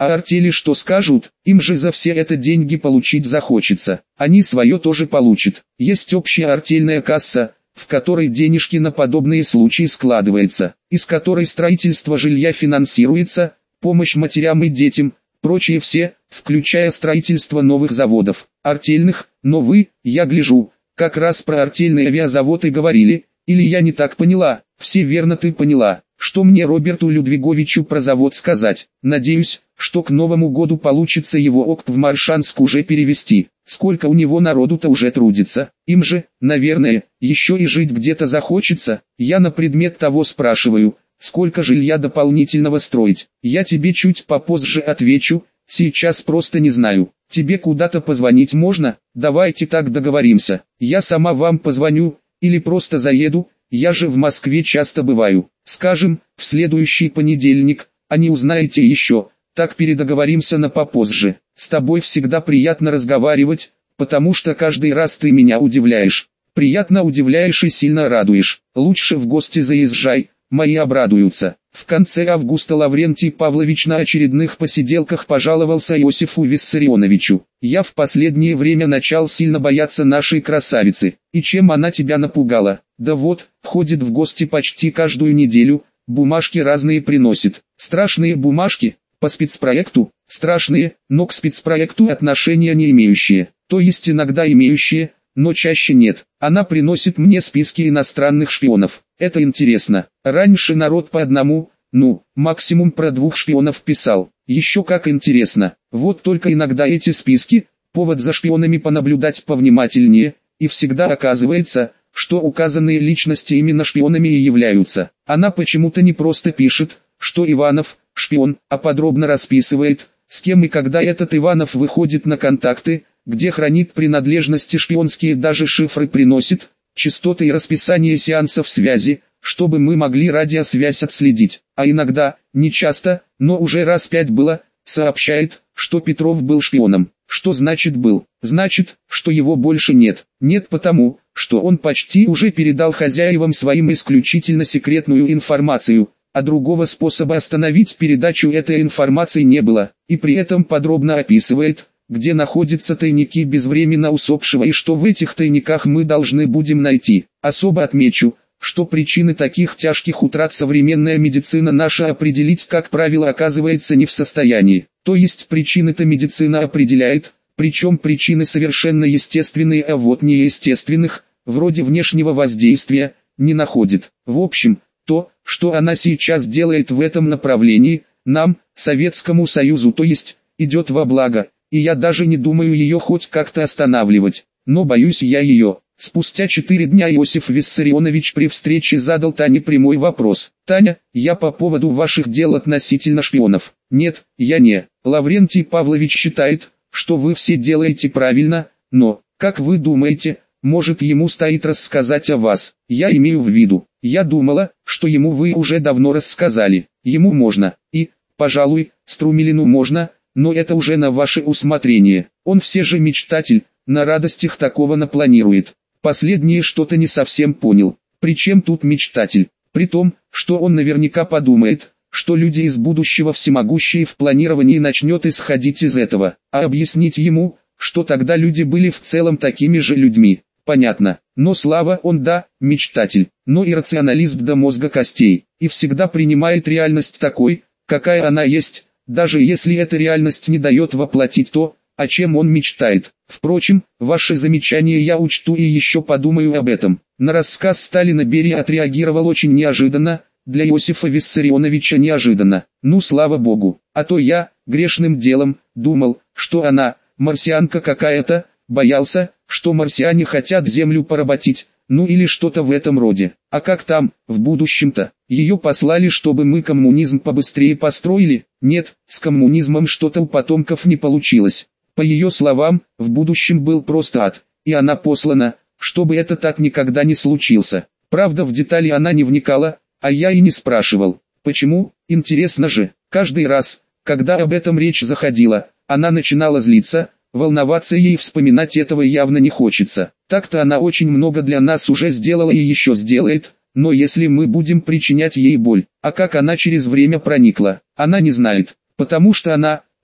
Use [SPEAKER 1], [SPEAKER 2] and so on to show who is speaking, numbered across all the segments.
[SPEAKER 1] А артели что скажут? Им же за все это деньги получить захочется. Они свое тоже получат. Есть общая артельная касса, в которой денежки на подобные случаи складывается, из которой строительство жилья финансируется, помощь матерям и детям, прочие все, включая строительство новых заводов, артельных, но вы, я гляжу, как раз про артельный авиазавод и говорили, или я не так поняла? Все верно ты поняла. Что мне Роберту Людвиговичу про завод сказать? Надеюсь, что к Новому году получится его ОКП в Моршанск уже перевести. Сколько у него народу-то уже трудится? Им же, наверное, еще и жить где-то захочется. Я на предмет того спрашиваю, сколько жилья дополнительного строить. Я тебе чуть попозже отвечу, сейчас просто не знаю. Тебе куда-то позвонить можно? Давайте так договоримся. Я сама вам позвоню, или просто заеду, я же в Москве часто бываю. Скажем, в следующий понедельник, а не узнаете еще, так передоговоримся на попозже. С тобой всегда приятно разговаривать, потому что каждый раз ты меня удивляешь. Приятно удивляешь и сильно радуешь. Лучше в гости заезжай, мои обрадуются. В конце августа Лаврентий Павлович на очередных посиделках пожаловался Иосифу Виссарионовичу. Я в последнее время начал сильно бояться нашей красавицы. И чем она тебя напугала? Да вот, ходит в гости почти каждую неделю, бумажки разные приносит. Страшные бумажки, по спецпроекту, страшные, но к спецпроекту отношения не имеющие. То есть иногда имеющие, но чаще нет. Она приносит мне списки иностранных шпионов. Это интересно. Раньше народ по одному, максимум про 2 шпионов писал. Еще как интересно. Вот только иногда эти списки, повод за шпионами понаблюдать повнимательнее, и всегда оказывается, что указанные личности именно шпионами и являются. Она почему-то не просто пишет, что Иванов – шпион, а подробно расписывает, с кем и когда этот Иванов выходит на контакты, где хранит принадлежности шпионские, даже шифры приносит, частоты и расписание сеансов связи, чтобы мы могли радиосвязь отследить. А иногда, не часто, но уже раз 5 было, сообщает, что Петров был шпионом. Что значит был? Значит, что его больше нет. Нет потому, что он почти уже передал хозяевам своим исключительно секретную информацию, а другого способа остановить передачу этой информации не было, и при этом подробно описывает, где находятся тайники безвременно усопшего и что в этих тайниках мы должны будем найти. Особо отмечу, что причины таких тяжких утрат современная медицина наша определить, как правило, оказывается не в состоянии. То есть причины-то медицина определяет, причем причины совершенно естественные, а вот неестественных, вроде внешнего воздействия, не находит. В общем, то, что она сейчас делает в этом направлении, нам, Советскому Союзу, то есть, идет во благо, и я даже не думаю ее хоть как-то останавливать, но боюсь я ее. Спустя 4 дня Иосиф Виссарионович при встрече задал Тане прямой вопрос. «Таня, я по поводу ваших дел относительно шпионов». «Нет, я не. Лаврентий Павлович считает, что вы все делаете правильно, но, как вы думаете, может ему стоит рассказать о вас? Я имею в виду, я думала, что ему вы уже давно рассказали. Ему можно, и, пожалуй, Струмилину можно, но это уже на ваше усмотрение. Он все же мечтатель, на радостях такого напланирует». Последнее что-то не совсем понял. Причем тут мечтатель? При том, что он наверняка подумает, что люди из будущего всемогущие в планировании начнет исходить из этого. А объяснить ему, что тогда люди были в целом такими же людьми, понятно. Но Слава он да, мечтатель, но и рационалист до мозга костей. И всегда принимает реальность такой, какая она есть, даже если эта реальность не дает воплотить то, о чем он мечтает. Впрочем, ваши замечания я учту и еще подумаю об этом. На рассказ Сталина Берия отреагировал очень неожиданно, для Иосифа Виссарионовича неожиданно. Ну слава богу, а то я, грешным делом, думал, что она, марсианка какая-то, боялся, что марсиане хотят Землю поработить, ну или что-то в этом роде. А как там, в будущем-то? Ее послали, чтобы мы коммунизм побыстрее построили? Нет, с коммунизмом что-то у потомков не получилось. По ее словам, в будущем был просто ад, и она послана, чтобы это так никогда не случился. Правда, в детали она не вникала, а я и не спрашивал. Почему? Интересно же. Каждый раз, когда об этом речь заходила, она начинала злиться, волноваться, ей вспоминать этого явно не хочется. Так-то она очень много для нас уже сделала и еще сделает, но если мы будем причинять ей боль, а как она через время проникла, она не знает, потому что она,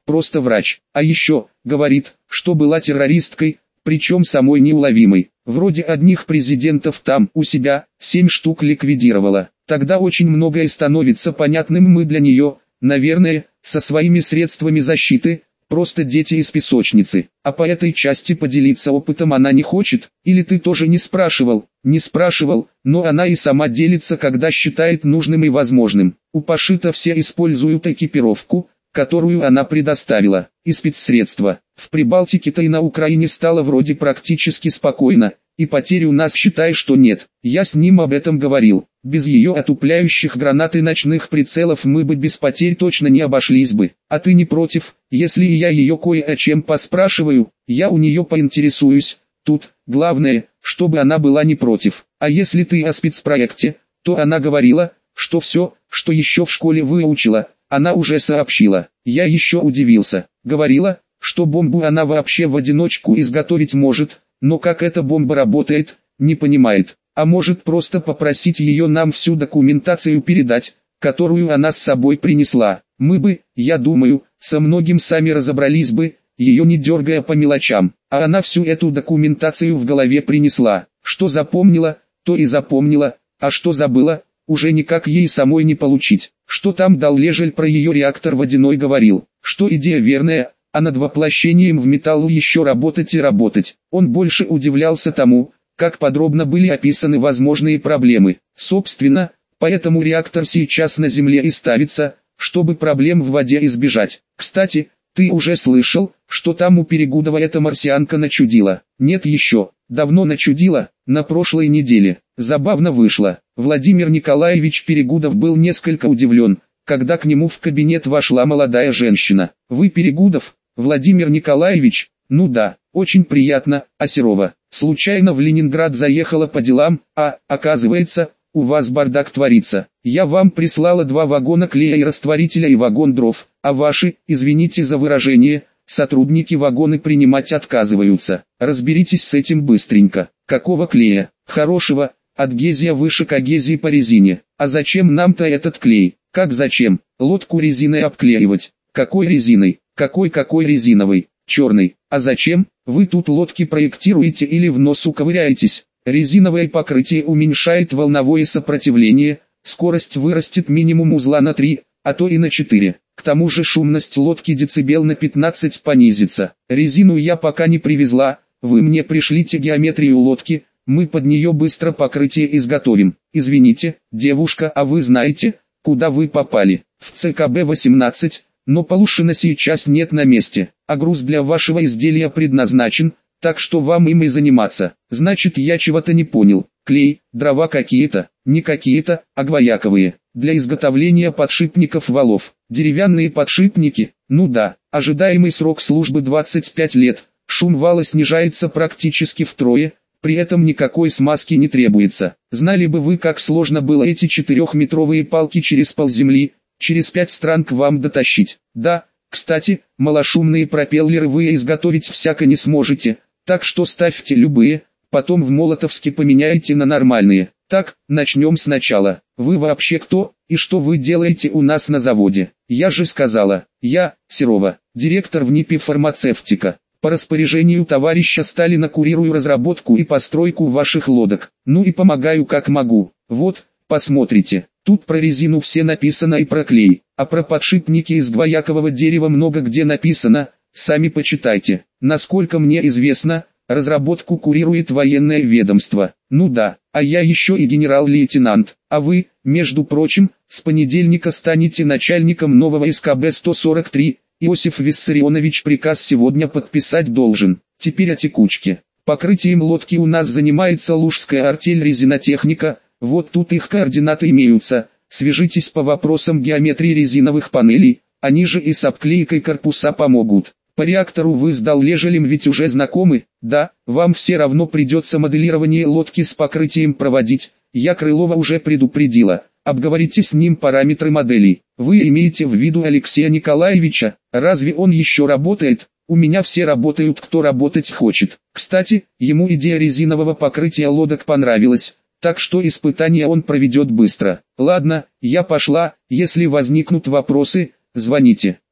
[SPEAKER 1] просто врач. А еще, говорит, что была террористкой, причем самой неуловимой. Вроде одних президентов там, у себя, 7 штук ликвидировала. Тогда очень многое становится понятным мы для нее, наверное, со своими средствами защиты, просто дети из песочницы. А по этой части поделиться опытом она не хочет, или ты тоже не спрашивал? Не спрашивал, но она и сама делится, когда считает нужным и возможным. У Пашита все используют экипировку, которую она предоставила, и спецсредства. В Прибалтике-то и на Украине стало вроде практически спокойно, и потерь у нас считай что нет. Я с ним об этом говорил. Без ее отупляющих гранат и ночных прицелов мы бы без потерь точно не обошлись бы. А ты не против, если я ее кое о чем поспрашиваю, я у нее поинтересуюсь. Тут, главное, чтобы она была не против. А если ты о спецпроекте, то она говорила, что все, что еще в школе выучила, она уже сообщила. Я еще удивился. Говорила, что бомбу она вообще в одиночку изготовить может, но как эта бомба работает, не понимает. А может просто попросить ее нам всю документацию передать, которую она с собой принесла. Мы бы, я думаю, со многим сами разобрались бы, ее не дергая по мелочам. А она всю эту документацию в голове принесла. Что запомнила, то и запомнила, а что забыла, уже никак ей самой не получить. Что там Даллежель про ее реактор водяной говорил, что идея верная, а над воплощением в металл еще работать и работать. Он больше удивлялся тому, как подробно были описаны возможные проблемы. Собственно, поэтому реактор сейчас на Земле и ставится, чтобы проблем в воде избежать. Кстати, ты уже слышал, что там у Перегудова эта марсианка начудила? Нет еще, давно начудила, на прошлой неделе. Забавно вышло. Владимир Николаевич Перегудов был несколько удивлен, когда к нему в кабинет вошла молодая женщина. Вы Перегудов, Владимир Николаевич? Ну да, очень приятно, а Серова, случайно в Ленинград заехала по делам, оказывается, у вас бардак творится. Я вам прислала 2 вагона клея и растворителя и вагон дров, а ваши, извините за выражение, сотрудники вагоны принимать отказываются. Разберитесь с этим быстренько. Какого клея? Хорошего, адгезия выше когезии по резине. А зачем нам-то этот клей? Как зачем? Лодку резиной обклеивать. Какой резиной? Какой резиновой? Черной. А зачем? Вы тут лодки проектируете или в носу ковыряетесь? Резиновое покрытие уменьшает волновое сопротивление, скорость вырастет минимум узла на 3, а то и на 4. К тому же шумность лодки децибел на 15 понизится. Резину я пока не привезла, вы мне пришлите геометрию лодки, мы под нее быстро покрытие изготовим. Извините, девушка, а вы знаете, куда вы попали? В ЦКБ-18, но Полушина сейчас нет на месте, а груз для вашего изделия предназначен, так что вам им и заниматься. Значит, я чего-то не понял. Клей, дрова какие-то, не какие-то, а гвояковые. Для изготовления подшипников валов. Деревянные подшипники, ну да, ожидаемый срок службы 25 лет. Шум вала снижается практически втрое, при этом никакой смазки не требуется. Знали бы вы, как сложно было эти 4-метровые палки через полземли, через 5 стран к вам дотащить. Да, кстати, малошумные пропеллеры вы изготовить всяко не сможете, так что ставьте любые, потом в Молотовске поменяйте на нормальные. Так, начнем сначала. Вы вообще кто, и что вы делаете у нас на заводе? Я же сказала, я, Серова, директор в НИПе фармацевтика. По распоряжению товарища Сталина курирую разработку и постройку ваших лодок. Ну и помогаю как могу. Вот, посмотрите, тут про резину все написано и про клей, а про подшипники из гвоякового дерева много где написано, сами почитайте. Насколько мне известно, разработку курирует военное ведомство. Ну да, а я еще и генерал-лейтенант. А вы, между прочим, с понедельника станете начальником нового СКБ-143. Иосиф Виссарионович приказ сегодня подписать должен. Теперь о текучке. Покрытием лодки у нас занимается Лужская артель резинотехника. Вот тут их координаты имеются. Свяжитесь по вопросам геометрии резиновых панелей. Они же и с обклейкой корпуса помогут. По реактору вы с Даллежелем ведь уже знакомы? Да, вам все равно придется моделирование лодки с покрытием проводить. Я Крылова уже предупредила. Обговорите с ним параметры моделей. Вы имеете в виду Алексея Николаевича? Разве он еще работает? У меня все работают, кто работать хочет. Кстати, ему идея резинового покрытия лодок понравилась, так что испытания он проведет быстро. Ладно, я пошла, если возникнут вопросы, звоните.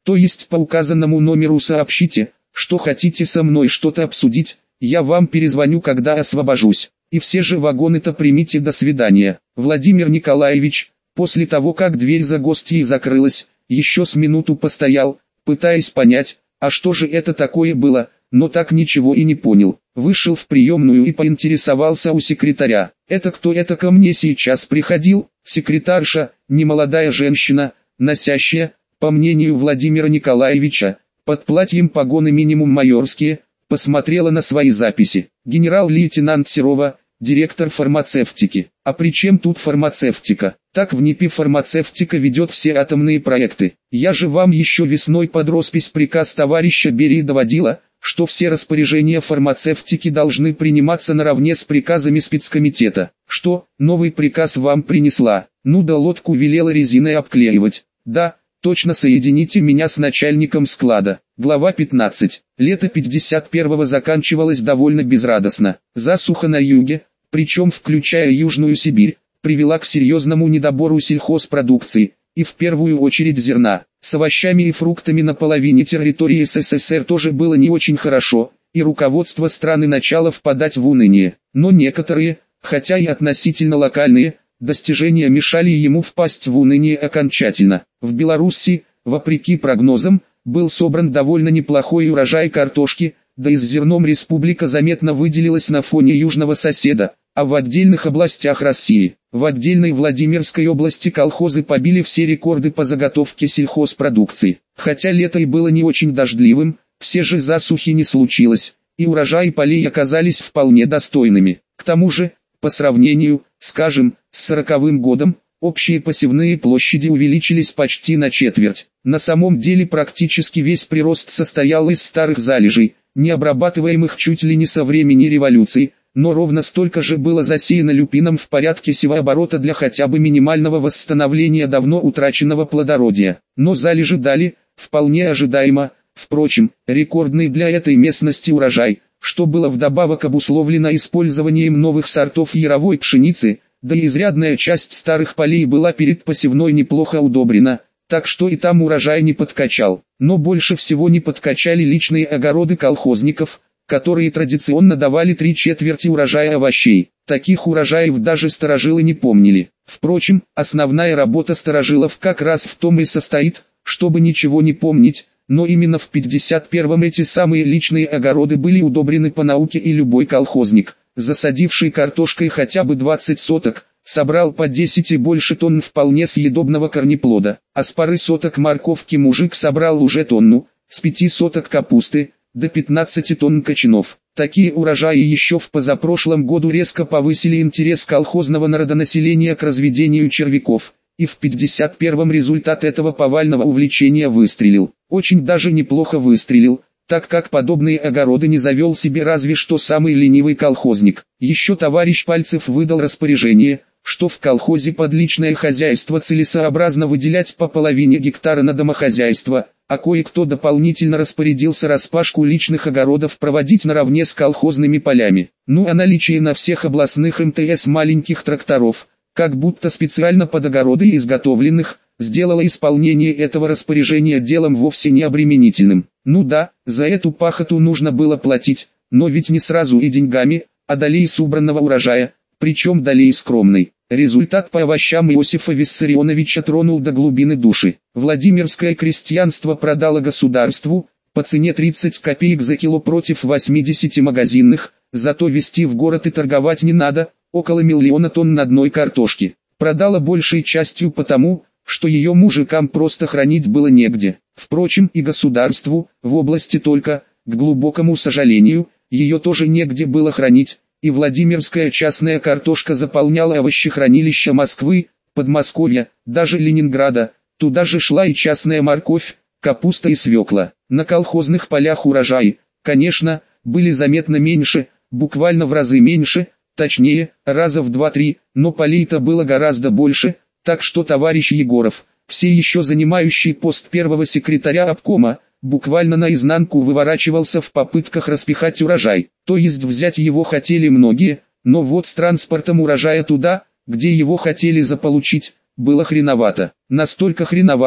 [SPEAKER 1] То есть по указанному номеру сообщите, что хотите со мной что-то обсудить, я вам перезвоню, когда освобожусь. И все же вагоны-то примите, до свидания. Владимир Николаевич, после того как дверь за гостьей закрылась, еще с минуту постоял, пытаясь понять, а что же это такое было, но так ничего и не понял. Вышел в приемную и поинтересовался у секретаря. «Это кто это ко мне сейчас приходил?» Секретарша, немолодая женщина, носящая, по мнению Владимира Николаевича, под платьем погоны минимум майорские, посмотрела на свои записи. Генерал-лейтенант Серова, директор фармацевтики. А при чем тут фармацевтика? Так в НИПе фармацевтика ведет все атомные проекты. Я же вам еще весной под роспись приказ товарища Берии доводила, что все распоряжения фармацевтики должны приниматься наравне с приказами спецкомитета. Что, новый приказ вам принесла? Ну да, лодку велела резиной обклеивать. Да, точно, соедините меня с начальником склада. Глава 15. Лето 51-го заканчивалось довольно безрадостно. Засуха на юге, причем включая Южную Сибирь, привела к серьезному недобору сельхозпродукции, и в первую очередь зерна. С овощами и фруктами на половине территории СССР тоже было не очень хорошо, и руководство страны начало впадать в уныние. Но некоторые, хотя и относительно локальные, достижения мешали ему впасть в уныние окончательно. В Беларуси, вопреки прогнозам, был собран довольно неплохой урожай картошки, да и с зерном республика заметно выделилась на фоне южного соседа, а в отдельных областях России. В отдельной Владимирской области колхозы побили все рекорды по заготовке сельхозпродукции. Хотя лето и было не очень дождливым, все же засухи не случилось, и урожаи полей оказались вполне достойными. К тому же, по сравнению, скажем, с 40-м годом, общие посевные площади увеличились почти на четверть. На самом деле практически весь прирост состоял из старых залежей, не обрабатываемых чуть ли не со времени революции, но ровно столько же было засеяно люпином в порядке севооборота для хотя бы минимального восстановления давно утраченного плодородия. Но залежи дали, вполне ожидаемо, впрочем, рекордный для этой местности урожай, что было вдобавок обусловлено использованием новых сортов яровой пшеницы, да и изрядная часть старых полей была перед посевной неплохо удобрена, так что и там урожай не подкачал. Но больше всего не подкачали личные огороды колхозников, которые традиционно давали 3/4 урожая овощей. Таких урожаев даже старожилы не помнили. Впрочем, основная работа старожилов как раз в том и состоит, чтобы ничего не помнить, но именно в 51-м эти самые личные огороды были удобрены по науке, и любой колхозник, засадивший картошкой хотя бы 20 соток, собрал по 10 и больше тонн вполне съедобного корнеплода, а с пары соток морковки мужик собрал уже тонну, с 5 соток капусты, до 15 тонн кочанов. Такие урожаи еще в позапрошлом году резко повысили интерес колхозного народонаселения к разведению червяков, и в 51-м результат этого повального увлечения выстрелил. Очень даже неплохо выстрелил, так как подобные огороды не завел себе разве что самый ленивый колхозник. Еще товарищ Пальцев выдал распоряжение, что в колхозе под личное хозяйство целесообразно выделять по половине гектара на домохозяйство, а кое-кто дополнительно распорядился распашку личных огородов проводить наравне с колхозными полями. Ну а наличие на всех областных МТС маленьких тракторов, как будто специально под огороды изготовленных, сделало исполнение этого распоряжения делом вовсе не обременительным. Ну да, за эту пахоту нужно было платить, но ведь не сразу и деньгами, а долей с убранного урожая, причем долей скромной. Результат по овощам Иосифа Виссарионовича тронул до глубины души. Владимирское крестьянство продало государству, по цене 30 копеек за кило против 80 магазинных, зато везти в город и торговать не надо, около 1 миллиона тонн одной картошки. Продало большей частью потому, что ее мужикам просто хранить было негде. Впрочем, и государству, в области только, к глубокому сожалению, ее тоже негде было хранить, и Владимирская частная картошка заполняла овощехранилища Москвы, Подмосковья, даже Ленинграда, туда же шла и частная морковь, капуста и свекла. На колхозных полях урожаи, конечно, были заметно меньше, буквально в разы меньше, точнее, раза в 2-3, но полей-то было гораздо больше, так что товарищ Егоров, все еще занимающий пост первого секретаря обкома, буквально наизнанку выворачивался в попытках распихать урожай. То есть взять его хотели многие, но вот с транспортом урожая туда, где его хотели заполучить, было хреновато. Настолько хреновато,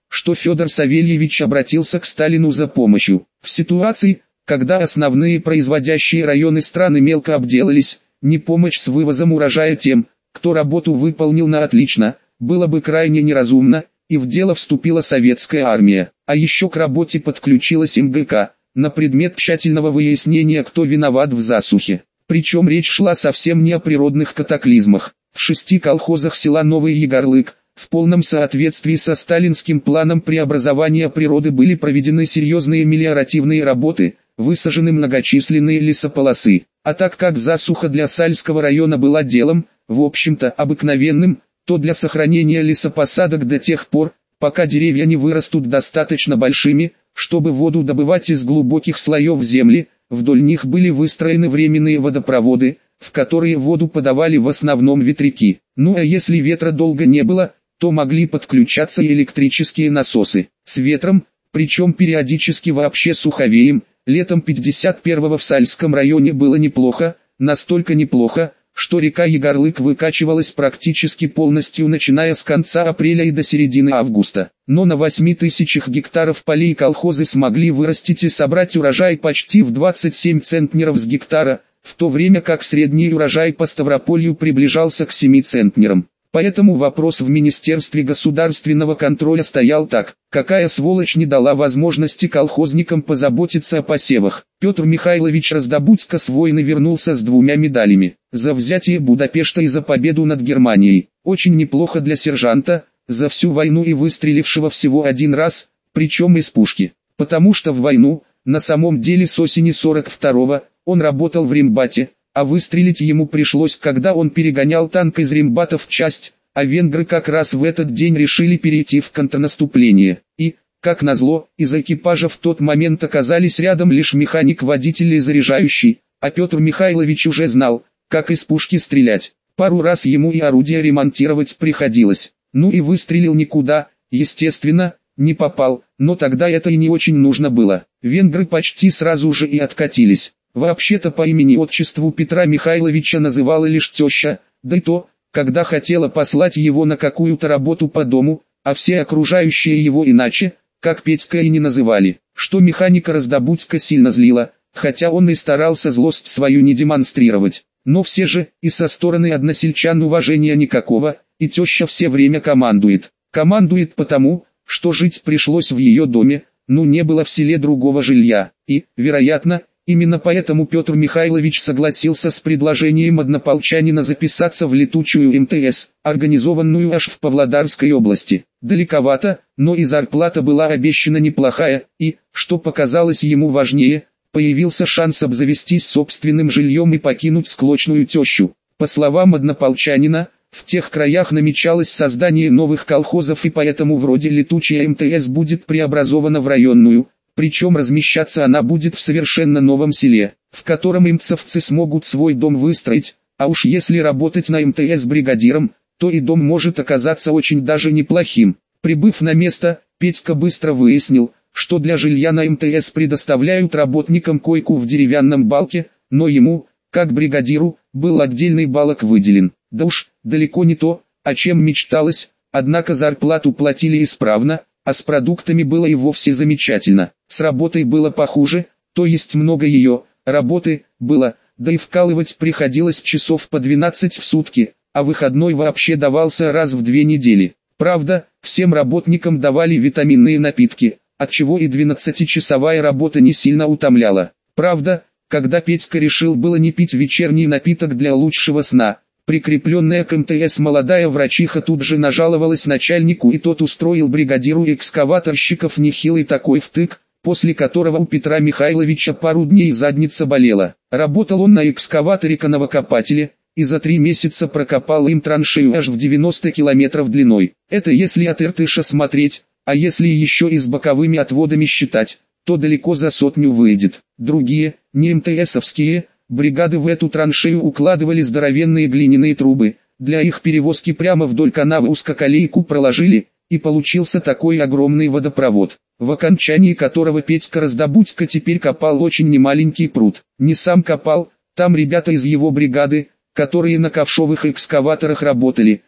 [SPEAKER 1] что Федор Савельевич обратился к Сталину за помощью. В ситуации, когда основные производящие районы страны мелко обделались, не помощь с вывозом урожая тем, кто работу выполнил на отлично, было бы крайне неразумно, и в дело вступила советская армия. А еще к работе подключилась МГК, на предмет тщательного выяснения, кто виноват в засухе. Причем речь шла совсем не о природных катаклизмах. В 6 колхозах села Новый Егорлык, в полном соответствии со сталинским планом преобразования природы, были проведены серьезные мелиоративные работы, высажены многочисленные лесополосы. А так как засуха для Сальского района была делом, в общем-то, обыкновенным, то для сохранения лесопосадок до тех пор, пока деревья не вырастут достаточно большими, чтобы воду добывать из глубоких слоев земли, вдоль них были выстроены временные водопроводы, в которые воду подавали в основном ветряки. Ну а если ветра долго не было, то могли подключаться и электрические насосы. С ветром, причем периодически вообще суховеем, летом 51-го в Сальском районе было неплохо, настолько неплохо, что река Егорлык выкачивалась практически полностью, начиная с конца апреля и до середины августа. Но на 8000 гектаров полей колхозы смогли вырастить и собрать урожай почти в 27 центнеров с гектара, в то время как средний урожай по Ставрополью приближался к 7 центнерам. Поэтому вопрос в Министерстве государственного контроля стоял так: какая сволочь не дала возможности колхозникам позаботиться о посевах? Петр Михайлович Раздобудько с войны вернулся с 2 медалями: за взятие Будапешта и за победу над Германией. Очень неплохо для сержанта, за всю войну и выстрелившего всего 1 раз, причем из пушки. Потому что в войну, на самом деле с осени 42-го, он работал в рембате, а выстрелить ему пришлось, когда он перегонял танк из рембата в часть, а венгры как раз в этот день решили перейти в контрнаступление. И, как назло, из экипажа в тот момент оказались рядом лишь механик-водитель и заряжающий, а Петр Михайлович уже знал, как из пушки стрелять. Пару раз ему и орудие ремонтировать приходилось. Ну и выстрелил никуда, естественно, не попал, но тогда это и не очень нужно было. Венгры почти сразу же и откатились. Вообще-то по имени-отчеству Петра Михайловича называла лишь теща, да и то, когда хотела послать его на какую-то работу по дому, а все окружающие его иначе, как Петька, и не называли, что механика Раздобудько сильно злило, хотя он и старался злость свою не демонстрировать. Но все же, и со стороны односельчан уважения никакого, и теща все время командует. Командует потому, что жить пришлось в ее доме, ну не было в селе другого жилья, и, вероятно, именно поэтому Петр Михайлович согласился с предложением однополчанина записаться в летучую МТС, организованную аж в Павлодарской области. Далековато, но и зарплата была обещана неплохая, и, что показалось ему важнее, появился шанс обзавестись собственным жильем и покинуть склочную тещу. По словам однополчанина, в тех краях намечалось создание новых колхозов, и поэтому вроде летучая МТС будет преобразована в районную. Причем размещаться она будет в совершенно новом селе, в котором имцевцы смогут свой дом выстроить, а уж если работать на МТС бригадиром, то и дом может оказаться очень даже неплохим. Прибыв на место, Петька быстро выяснил, что для жилья на МТС предоставляют работникам койку в деревянном балке, но ему, как бригадиру, был отдельный балок выделен. Да уж, далеко не то, о чем мечталось, однако зарплату платили исправно, а с продуктами было и вовсе замечательно. С работой было похуже, то есть много ее, работы, было, да и вкалывать приходилось часов по 12 в сутки, а выходной вообще давался раз в 2 недели. Правда, всем работникам давали витаминные напитки, отчего и 12-часовая работа не сильно утомляла. Правда, когда Петька решил было не пить вечерний напиток для лучшего сна, прикрепленная к МТС молодая врачиха тут же нажаловалась начальнику, и тот устроил бригадиру экскаваторщиков нехилый такой втык, после которого у Петра Михайловича пару дней задница болела. Работал он на экскаваторе-коновокопателе, и за 3 месяца прокопал им траншею аж в 90 километров длиной. Это если от Иртыша смотреть, а если еще и с боковыми отводами считать, то далеко за 100 выйдет. Другие, не МТСовские, бригады в эту траншею укладывали здоровенные глиняные трубы, для их перевозки прямо вдоль канавы узкоколейку проложили, и получился такой огромный водопровод, в окончании которого Петька Раздобудько теперь копал очень немаленький пруд. Не сам копал, там ребята из его бригады, которые на ковшовых экскаваторах работали,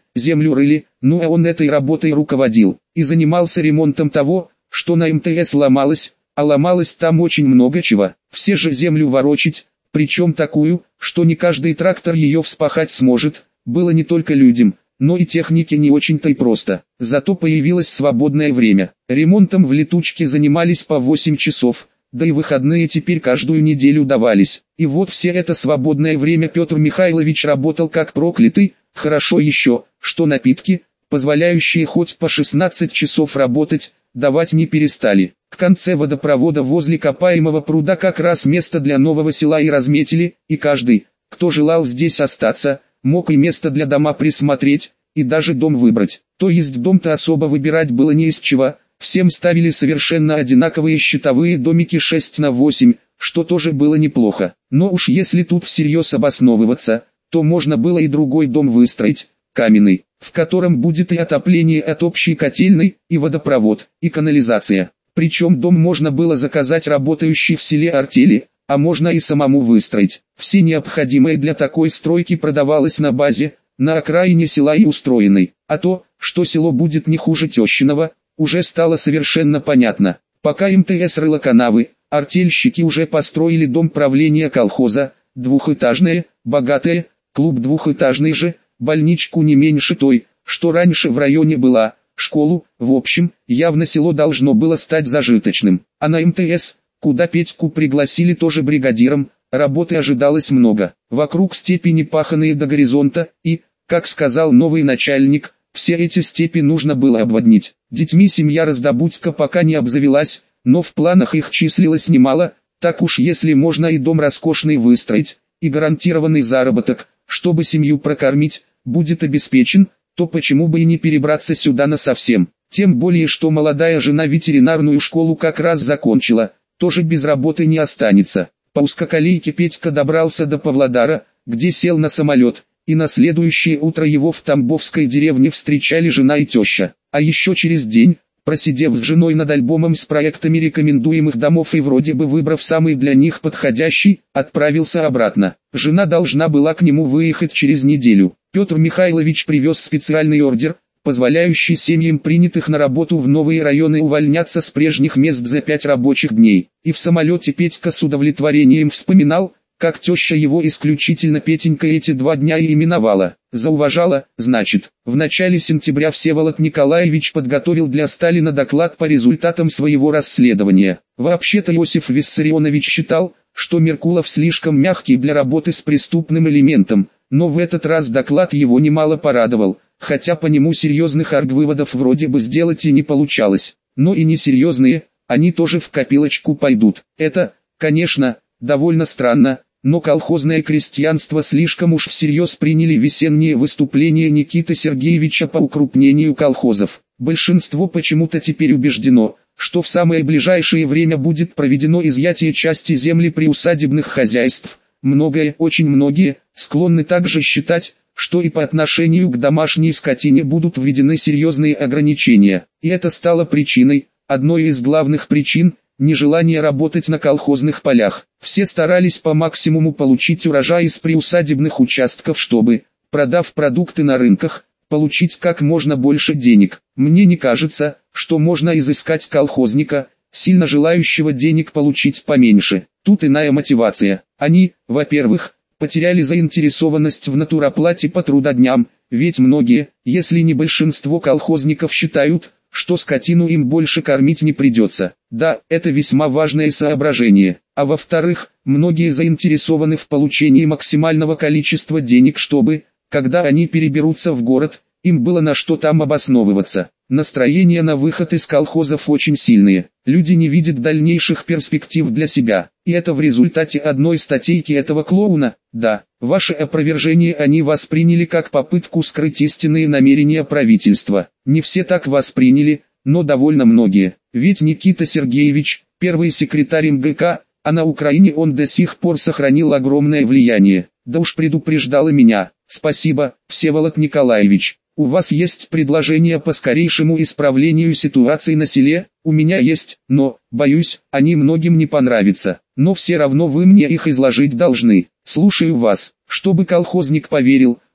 [SPEAKER 1] землю рыли, ну а он этой работой руководил и занимался ремонтом того, что на МТС ломалось, а ломалось там очень много чего. Все же землю ворочить, причем такую, что не каждый трактор ее вспахать сможет, было не только людям, но и технике не очень-то и просто. Зато появилось свободное время. Ремонтом в летучке занимались по 8 часов, да и выходные теперь каждую неделю давались. И вот все это свободное время Петр Михайлович работал как проклятый. Хорошо еще, что напитки, позволяющие хоть по 16 часов работать, давать не перестали. В конце водопровода возле копаемого пруда как раз место для нового села и разметили, и каждый, кто желал здесь остаться, мог и место для дома присмотреть, и даже дом выбрать. То есть дом-то особо выбирать было не из чего, всем ставили совершенно одинаковые щитовые домики 6×8, что тоже было неплохо. Но уж если тут всерьез обосновываться, то можно было и другой дом выстроить, каменный, в котором будет и отопление от общей котельной, и водопровод, и канализация. Причем дом можно было заказать работающей в селе артели, а можно и самому выстроить. Все необходимое для такой стройки продавалось на базе, на окраине села и устроенной. А то, что село будет не хуже тещиного, уже стало совершенно понятно. Пока МТС рыла канавы, артельщики уже построили дом правления колхоза, двухэтажное, богатое, клуб двухэтажный же, больничку не меньше той, что раньше в районе была, школу, в общем, явно село должно было стать зажиточным. А на МТС, куда Петьку пригласили тоже бригадиром, работы ожидалось много. Вокруг степи не паханые до горизонта, и, как сказал новый начальник, все эти степи нужно было обводнить. Детьми семья Раздобудько пока не обзавелась, но в планах их числилось немало, так уж если можно и дом роскошный выстроить, и гарантированный заработок, чтобы семью прокормить, будет обеспечен, то почему бы и не перебраться сюда насовсем. Тем более, что молодая жена ветеринарную школу как раз закончила, тоже без работы не останется. По узкоколейке Петька добрался до Павлодара, где сел на самолет, и на следующее утро его в Тамбовской деревне встречали жена и теща. А еще через день, просидев с женой над альбомом с проектами рекомендуемых домов и вроде бы выбрав самый для них подходящий, отправился обратно. Жена должна была к нему выехать через неделю. Петр Михайлович привез специальный ордер, позволяющий семьям, принятых на работу в новые районы, увольняться с прежних мест за 5 рабочих дней. И в самолете Петька с удовлетворением вспоминал, как теща его исключительно Петенька эти 2 дня и именовала. Зауважала, значит. В начале сентября Всеволод Николаевич подготовил для Сталина доклад по результатам своего расследования. Вообще-то Иосиф Виссарионович считал, что Меркулов слишком мягкий для работы с преступным элементом, но в этот раз доклад его немало порадовал, хотя по нему серьезных аргвыводов вроде бы сделать и не получалось. Но и несерьезные, они тоже в копилочку пойдут. Это, конечно, довольно странно, но колхозное крестьянство слишком уж всерьез приняли весенние выступления Никиты Сергеевича по укрупнению колхозов. Большинство почему-то теперь убеждено, что в самое ближайшее время будет проведено изъятие части земли приусадебных хозяйств. Многие, очень многие, склонны также считать, что и по отношению к домашней скотине будут введены серьезные ограничения. И это стало причиной, одной из главных причин, нежелание работать на колхозных полях. Все старались по максимуму получить урожай из приусадебных участков, чтобы, продав продукты на рынках, получить как можно больше денег. Мне не кажется, что можно изыскать колхозника, сильно желающего денег получить поменьше. Тут иная мотивация. Они, во-первых, потеряли заинтересованность в натуроплате по трудодням, ведь многие, если не большинство колхозников считают, что скотину им больше кормить не придется. Да, это весьма важное соображение. А во-вторых, многие заинтересованы в получении максимального количества денег, чтобы, когда они переберутся в город, им было на что там обосновываться. Настроения на выход из колхозов очень сильные. Люди не видят дальнейших перспектив для себя. И это в результате одной статейки этого клоуна. Да, ваше опровержение они восприняли как попытку скрыть истинные намерения правительства. Не все так восприняли, но довольно многие. Ведь Никита Сергеевич, первый секретарь МГК, а на Украине он до сих пор сохранил огромное влияние. Да уж предупреждал и меня. Спасибо, Всеволод Николаевич. У вас есть предложение по скорейшему исправлению ситуации на селе? У меня есть, но, боюсь, они многим не понравятся. Но все равно вы мне их изложить должны. Слушаю вас. Чтобы колхозник поверил,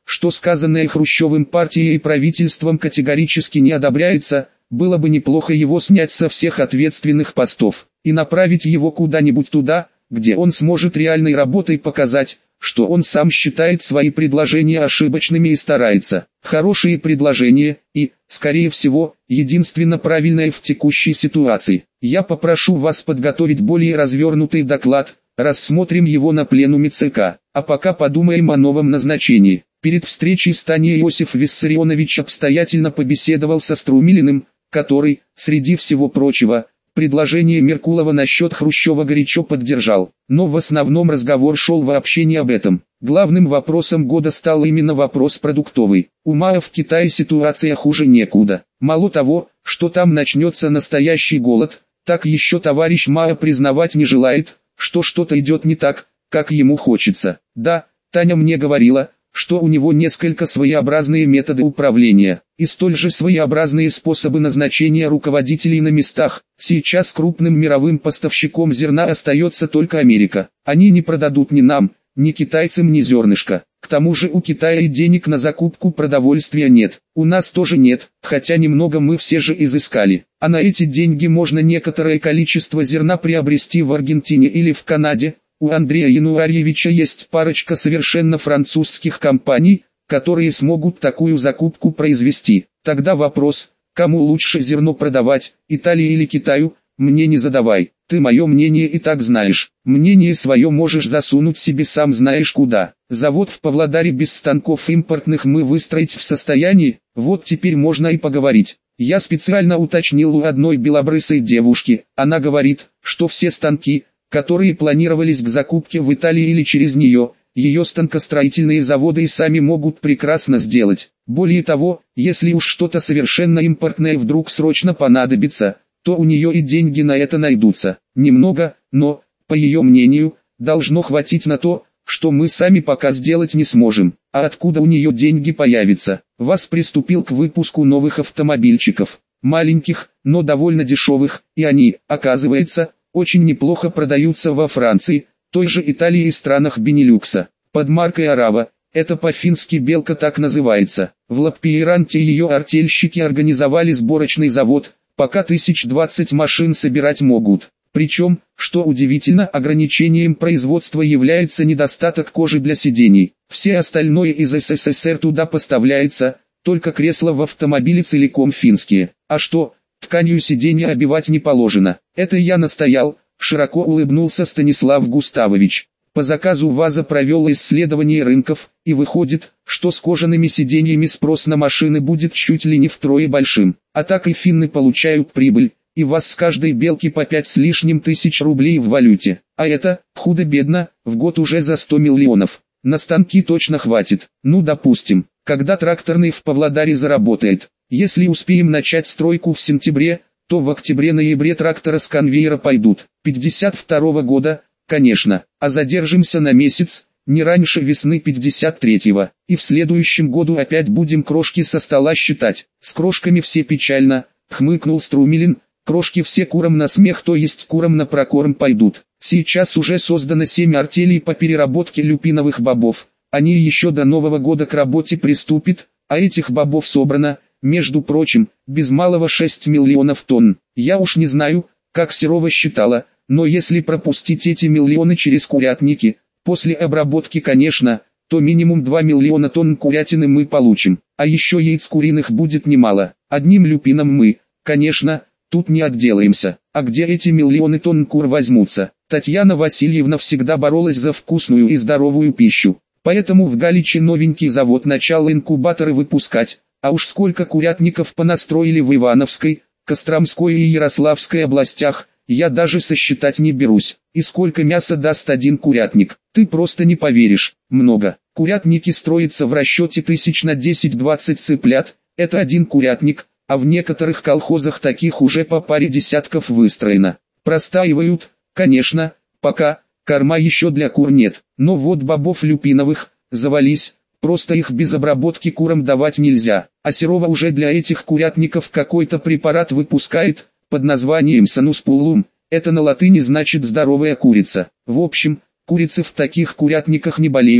[SPEAKER 1] что сказанное Хрущевым партией и правительством категорически не одобряется, было бы неплохо его снять со всех ответственных постов и направить его куда-нибудь туда, где он сможет реальной работой показать, что он сам считает свои предложения ошибочными и старается. Хорошие предложения и, скорее всего, единственно правильное в текущей ситуации. Я попрошу вас подготовить более развернутый доклад, рассмотрим его на пленуме ЦК, а пока подумаем о новом назначении. Перед встречей с Таней Иосиф Виссарионович обстоятельно побеседовал со Струмилиным, который, среди всего прочего, предложение Меркулова насчет Хрущева горячо поддержал. Но в основном разговор шел вообще не об этом. Главным вопросом года стал именно вопрос продуктовый. У Мао в Китае ситуация хуже некуда. Мало того, что там начнется настоящий голод, так еще товарищ Мао признавать не желает, что что-то идет не так, как ему хочется. Да, Таня мне говорила, что у него несколько своеобразные методы управления и столь же своеобразные способы назначения руководителей на местах. Сейчас крупным мировым поставщиком зерна остается только Америка. Они не продадут ни нам, ни китайцам ни зернышка. К тому же у Китая и денег на закупку продовольствия нет. У нас тоже нет, хотя немного мы все же изыскали. А на эти деньги можно некоторое количество зерна приобрести в Аргентине или в Канаде. У Андрея Януарьевича есть парочка совершенно французских компаний, которые смогут такую закупку произвести. Тогда вопрос, кому лучше зерно продавать, Италии или Китаю, мне не задавай. Ты мое мнение и так знаешь. Мнение свое можешь засунуть себе сам знаешь куда. Завод в Павлодаре без станков импортных мы выстроить в состоянии, вот теперь можно и поговорить. Я специально уточнил у одной белобрысой девушки, она говорит, что все станки, которые планировались к закупке в Италии или через нее, ее станкостроительные заводы и сами могут прекрасно сделать. Более того, если уж что-то совершенно импортное вдруг срочно понадобится, то у нее и деньги на это найдутся. Немного, но, по ее мнению, должно хватить на то, что мы сами пока сделать не сможем. А откуда у нее деньги появятся? ВАЗ приступил к выпуску новых автомобильчиков, маленьких, но довольно дешевых, и они, оказывается, очень неплохо продаются во Франции, той же Италии и странах Бенилюкса. Под маркой Арава, это по-фински Белка так называется. В Лаппейранте ее артельщики организовали сборочный завод, пока 1020 машин собирать могут. Причем, что удивительно, ограничением производства является недостаток кожи для сидений. Все остальное из СССР туда поставляется, только кресла в автомобиле целиком финские. А что? Тканью сиденья обивать не положено. Это я настоял, широко улыбнулся Станислав Густавович. По заказу ВАЗа провел исследование рынков, и выходит, что с кожаными сиденьями спрос на машины будет чуть ли не втрое большим. А так и финны получают прибыль, и ВАЗ с каждой белки по 5 с лишним тысяч рублей в валюте. А это, худо-бедно, в год уже за 100 миллионов. На станки точно хватит. Ну допустим, когда тракторный в Павлодаре заработает. Если успеем начать стройку в сентябре, то в октябре-ноябре трактора с конвейера пойдут. 52-го года, конечно, а задержимся на месяц, не раньше весны 53-го. И в следующем году опять будем крошки со стола считать. С крошками все печально, хмыкнул Струмилин, крошки все курам на смех, то есть курам на прокорм пойдут. Сейчас уже создано 7 артелей по переработке люпиновых бобов. Они еще до Нового года к работе приступят, а этих бобов собрано, между прочим, без малого 6 миллионов тонн. Я уж не знаю, как Серова считала, но если пропустить эти миллионы через курятники, после обработки, конечно, то минимум 2 миллиона тонн курятины мы получим. А еще яиц куриных будет немало. Одним люпином мы, конечно, тут не отделаемся. А где эти миллионы тонн кур возьмутся? Татьяна Васильевна всегда боролась за вкусную и здоровую пищу. Поэтому в Галиче новенький завод начал инкубаторы выпускать. А уж сколько курятников понастроили в Ивановской, Костромской и Ярославской областях, я даже сосчитать не берусь. И сколько мяса даст один курятник, ты просто не поверишь. Много. Курятники строятся в расчете тысяч на 10-20 цыплят, это один курятник, а в некоторых колхозах таких уже по паре десятков выстроено. Простаивают, конечно, пока, корма еще для кур нет. Но вот бобов люпиновых, завались. Просто их без обработки курам давать нельзя, а Серова уже для этих курятников какой-то препарат выпускает, под названием сануспулум, это на латыни значит здоровая курица. В общем, курицы в таких курятниках не болеют,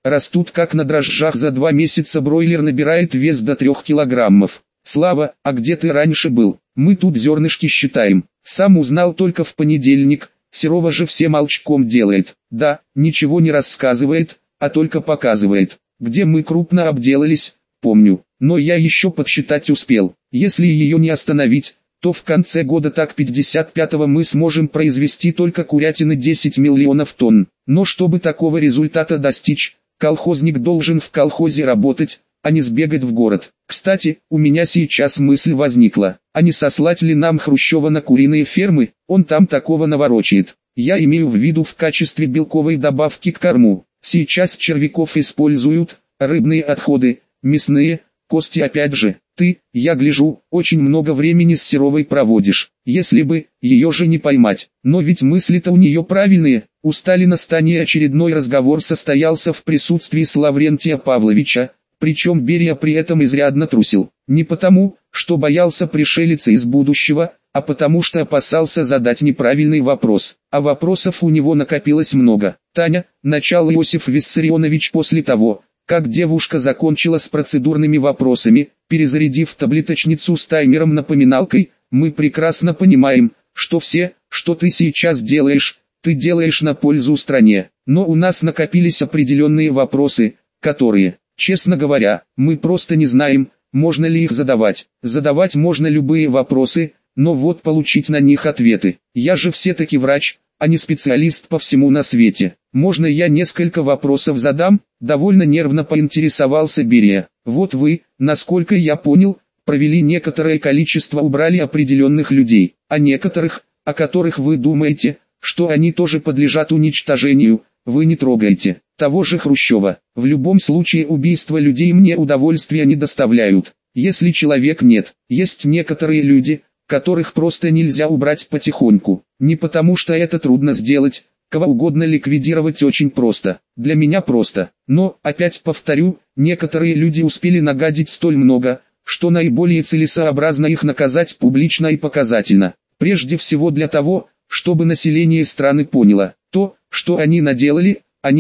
[SPEAKER 1] растут как на дрожжах, за 2 месяца бройлер набирает вес до 3 килограммов. Слава, а где ты раньше был? Мы тут зернышки считаем. Сам узнал только в понедельник, Серова же все молчком делает. Да, ничего не рассказывает, а только показывает. Где мы крупно обделались, помню, но я еще подсчитать успел. Если ее не остановить, то в конце года так 55-го мы сможем произвести только курятины 10 миллионов тонн. Но чтобы такого результата достичь, колхозник должен в колхозе работать, а не сбегать в город. Кстати, у меня сейчас мысль возникла, а не сослать ли нам Хрущева на куриные фермы, он там такого наворочает. Я имею в виду в качестве белковой добавки к корму. Сейчас червяков используют, рыбные отходы, мясные, кости опять же. Ты, я гляжу, очень много времени с Серовой проводишь, если бы, ее же не поймать. Но ведь мысли-то у нее правильные. У Сталина с Таней очередной разговор состоялся в присутствии Лаврентия Павловича, причем Берия при этом изрядно трусил. Не потому, что боялся пришелица из будущего, а потому что опасался задать неправильный вопрос. А вопросов у него накопилось много. Таня, начал Иосиф Виссарионович после того, как девушка закончила с процедурными вопросами, перезарядив таблеточницу с таймером-напоминалкой, мы прекрасно понимаем, что все, что ты сейчас делаешь, ты делаешь на пользу стране. Но у нас накопились определенные вопросы, которые, честно говоря, мы просто не знаем, можно ли их задавать. Задавать можно любые вопросы, но вот получить на них ответы. Я же все-таки врач, а не специалист по всему на свете. Можно я несколько вопросов задам? Довольно нервно поинтересовался Берия. Вот вы, насколько я понял, провели некоторое количество, убрали определенных людей, а некоторых, о которых вы думаете, что они тоже подлежат уничтожению, вы не трогаете. Того же Хрущева. В любом случае убийства людей мне удовольствия не доставляют. Если человек нет, есть некоторые люди, которых просто нельзя убрать потихоньку. Не потому что это трудно сделать, кого угодно ликвидировать очень просто. Для меня просто. Но, опять повторю, некоторые люди успели нагадить столь много, что наиболее целесообразно их наказать публично и показательно. Прежде всего для того, чтобы население страны поняло, то, что они наделали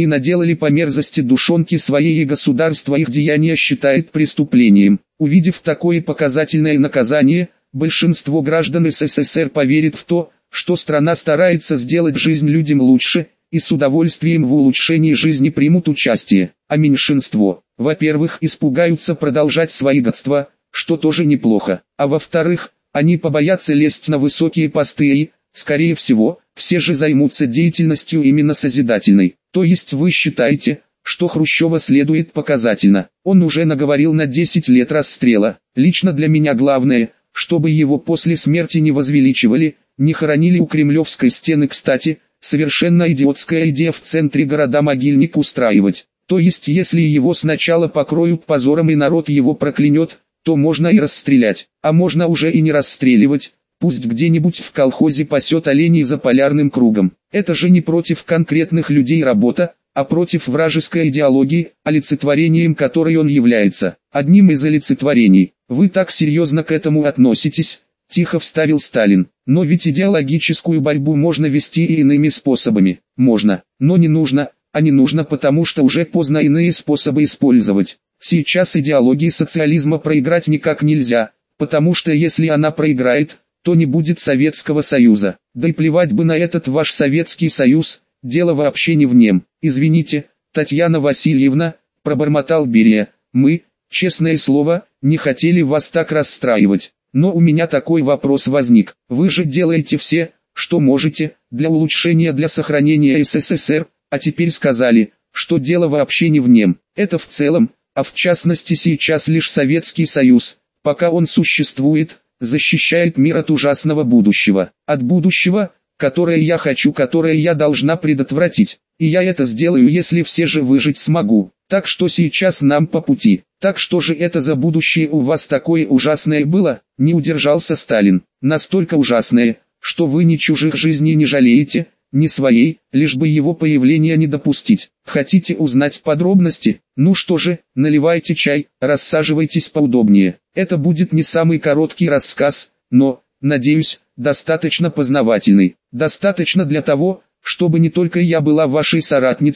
[SPEAKER 1] по мерзости душонки своей, и государство их деяния считает преступлением. Увидев такое показательное наказание, большинство граждан СССР поверит в то, что страна старается сделать жизнь людям лучше, и с удовольствием в улучшении жизни примут участие. А меньшинство, во-первых, испугаются продолжать свои гадства, что тоже неплохо, а во-вторых, они побоятся лезть на высокие посты и, скорее всего, все же займутся деятельностью именно созидательной. То есть вы считаете, что Хрущева следует показательно? Он уже наговорил на 10 лет расстрела. Лично для меня главное, чтобы его после смерти не возвеличивали, не хоронили у Кремлевской стены. Кстати, совершенно идиотская идея в центре города могильник устраивать. То есть если его сначала покроют позором и народ его проклянет, то можно и расстрелять, а можно уже и не расстреливать. Пусть где-нибудь в колхозе пасет оленей за полярным кругом. Это же не против конкретных людей работа, а против вражеской идеологии, олицетворением которой он является. Одним из олицетворений. Вы так серьезно к этому относитесь? Тихо вставил Сталин. Но ведь идеологическую борьбу можно вести и иными способами. Можно, но не нужно, а не нужно, потому что уже поздно иные способы использовать. Сейчас идеологии социализма проиграть никак нельзя, потому что если она проиграет, то не будет Советского Союза. Да и плевать бы на этот ваш Советский Союз, дело вообще не в нем. Извините, Татьяна Васильевна, пробормотал Берия, мы, честное слово, не хотели вас так расстраивать. Но у меня такой вопрос возник. Вы же делаете все, что можете, для улучшения, для сохранения СССР, а теперь сказали, что дело вообще не в нем. Это в целом, а в частности сейчас лишь Советский Союз, пока он существует, защищает мир от ужасного будущего. От будущего, которое я хочу, которое я должна предотвратить. И я это сделаю, если все же выжить смогу. Так что сейчас нам по пути. Так что же это за будущее у вас такое ужасное было? Не удержался Сталин. Настолько ужасное, что вы ни чужих жизней не жалеете, ни своей, лишь бы его появления не допустить. Хотите узнать подробности? Ну что же, наливайте чай, рассаживайтесь поудобнее. Это будет не самый короткий рассказ, но, надеюсь, достаточно познавательный. Достаточно для того, чтобы не только я была вашей соратницей,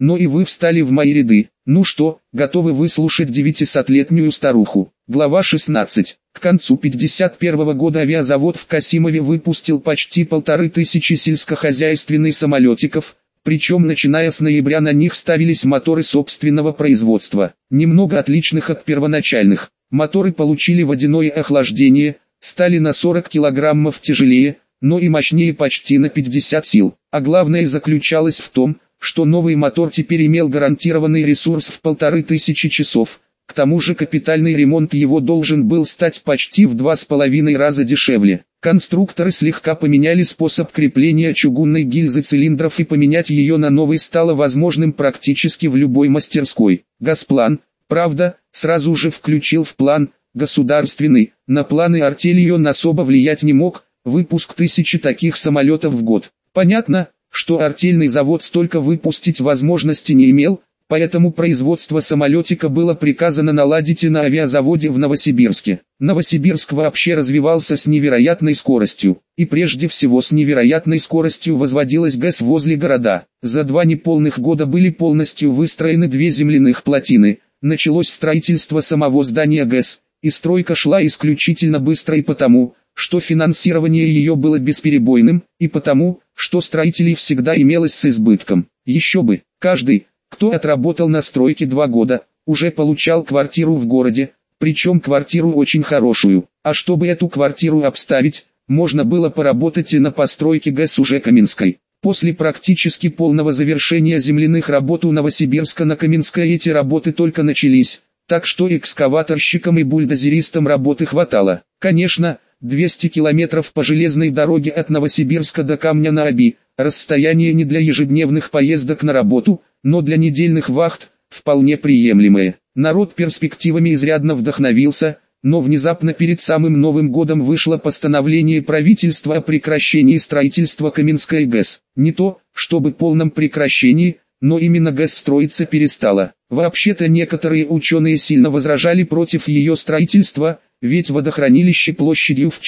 [SPEAKER 1] но и вы встали в мои ряды. Ну что, готовы выслушать 900-летнюю старуху? Глава 16. К концу 1951 года авиазавод в Касимове выпустил почти 1500 сельскохозяйственных самолетиков, причем начиная с ноября на них ставились моторы собственного производства, немного отличных от первоначальных. Моторы получили водяное охлаждение, стали на 40 килограммов тяжелее, но и мощнее почти на 50 сил. А главное заключалось в том, что новый мотор теперь имел гарантированный ресурс в 1500 часов. К тому же капитальный ремонт его должен был стать почти в 2,5 раза дешевле. Конструкторы слегка поменяли способ крепления чугунной гильзы цилиндров, и поменять ее на новый стало возможным практически в любой мастерской. Газплан, правда, сразу же включил в план государственный, на планы артели он особо влиять не мог, выпуск 1000 таких самолетов в год. Понятно, что артельный завод столько выпустить возможности не имел, поэтому производство самолетика было приказано наладить и на авиазаводе в Новосибирске. Новосибирск вообще развивался с невероятной скоростью, и прежде всего с невероятной скоростью возводилась ГЭС возле города. За 2 неполных года были полностью выстроены 2 земляных плотины, началось строительство самого здания ГЭС, и стройка шла исключительно быстро и потому, что финансирование ее было бесперебойным, и потому, что строителей всегда имелось с избытком. Еще бы, каждый, кто отработал на стройке 2 года, уже получал квартиру в городе, причем квартиру очень хорошую. А чтобы эту квартиру обставить, можно было поработать и на постройке ГЭС уже Каменской. После практически полного завершения земляных работ у Новосибирска на Каменской эти работы только начались, так что экскаваторщикам и бульдозеристам работы хватало. Конечно, 200 километров по железной дороге от Новосибирска до Камня-на-Оби, расстояние не для ежедневных поездок на работу, но для недельных вахт, вполне приемлемое. Народ перспективами изрядно вдохновился, но внезапно перед самым Новым годом вышло постановление правительства о прекращении строительства Каменской ГЭС. Не то, чтобы полном прекращении, но именно ГЭС строиться перестала. Вообще-то некоторые ученые сильно возражали против ее строительства, ведь водохранилище площадью в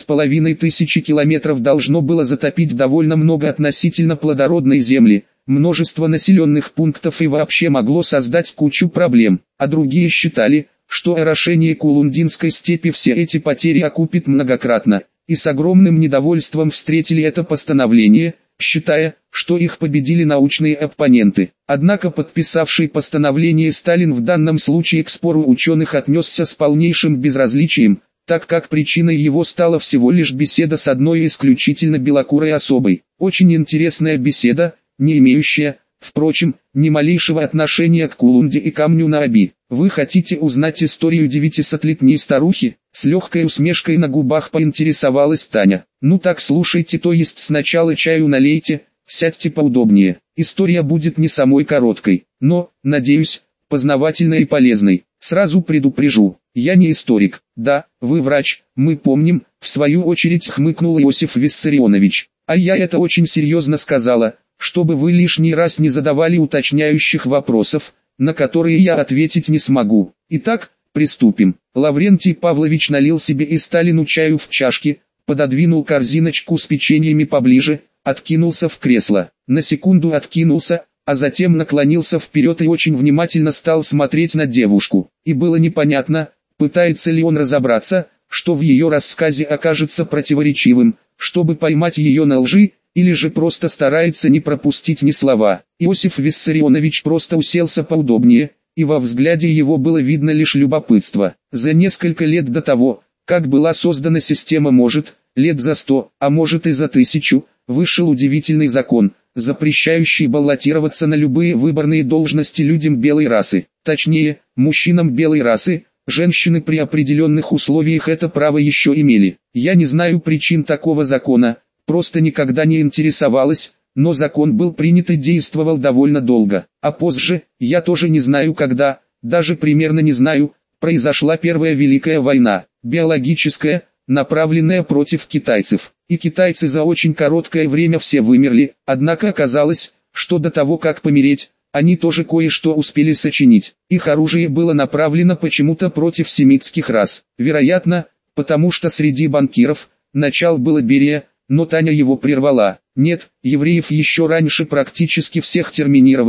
[SPEAKER 1] 4500 километров должно было затопить довольно много относительно плодородной земли, множество населенных пунктов и вообще могло создать кучу проблем. А другие считали, что орошение Кулундинской степи все эти потери окупит многократно, и с огромным недовольством встретили это постановление, считая, что их победили научные оппоненты. Однако подписавший постановление Сталин в данном случае к спору ученых отнесся с полнейшим безразличием, так как причиной его стала всего лишь беседа с одной исключительно белокурой особой. Очень интересная беседа, не имеющая, впрочем, ни малейшего отношения к Кулунде и Камню-на-Оби. Вы хотите узнать историю 900-летней старухи? С легкой усмешкой на губах поинтересовалась Таня. Ну так слушайте, то есть сначала чаю налейте, сядьте поудобнее. История будет не самой короткой, но, надеюсь, познавательной и полезной. Сразу предупрежу, я не историк. Да, вы врач, мы помним, в свою очередь хмыкнул Иосиф Виссарионович. А я это очень серьезно сказала, чтобы вы лишний раз не задавали уточняющих вопросов, на которые я ответить не смогу. Итак, приступим. Лаврентий Павлович налил себе и Сталину чаю в чашке, пододвинул корзиночку с печеньями поближе, откинулся в кресло. На секунду откинулся, а затем наклонился вперед и очень внимательно стал смотреть на девушку. И было непонятно, пытается ли он разобраться, что в ее рассказе окажется противоречивым, чтобы поймать ее на лжи, или же просто старается не пропустить ни слова. Иосиф Виссарионович просто уселся поудобнее, и во взгляде его было видно лишь любопытство. За несколько лет до того, как была создана система может, лет за 100, а может и за 1000, вышел удивительный закон, запрещающий баллотироваться на любые выборные должности людям белой расы. Точнее, мужчинам белой расы, женщины при определенных условиях это право еще имели. Я не знаю причин такого закона, просто никогда не интересовалась, но закон был принят и действовал довольно долго. А позже, я тоже не знаю когда, даже примерно не знаю, произошла Первая Великая война, биологическая, направленная против китайцев. И китайцы за очень короткое время все вымерли, однако оказалось, что до того как помереть, они тоже кое-что успели сочинить. Их оружие было направлено почему-то против семитских рас. Вероятно, потому что среди банкиров, начал было Берия, но Таня его прервала. Нет, евреев еще раньше практически всех терминировали,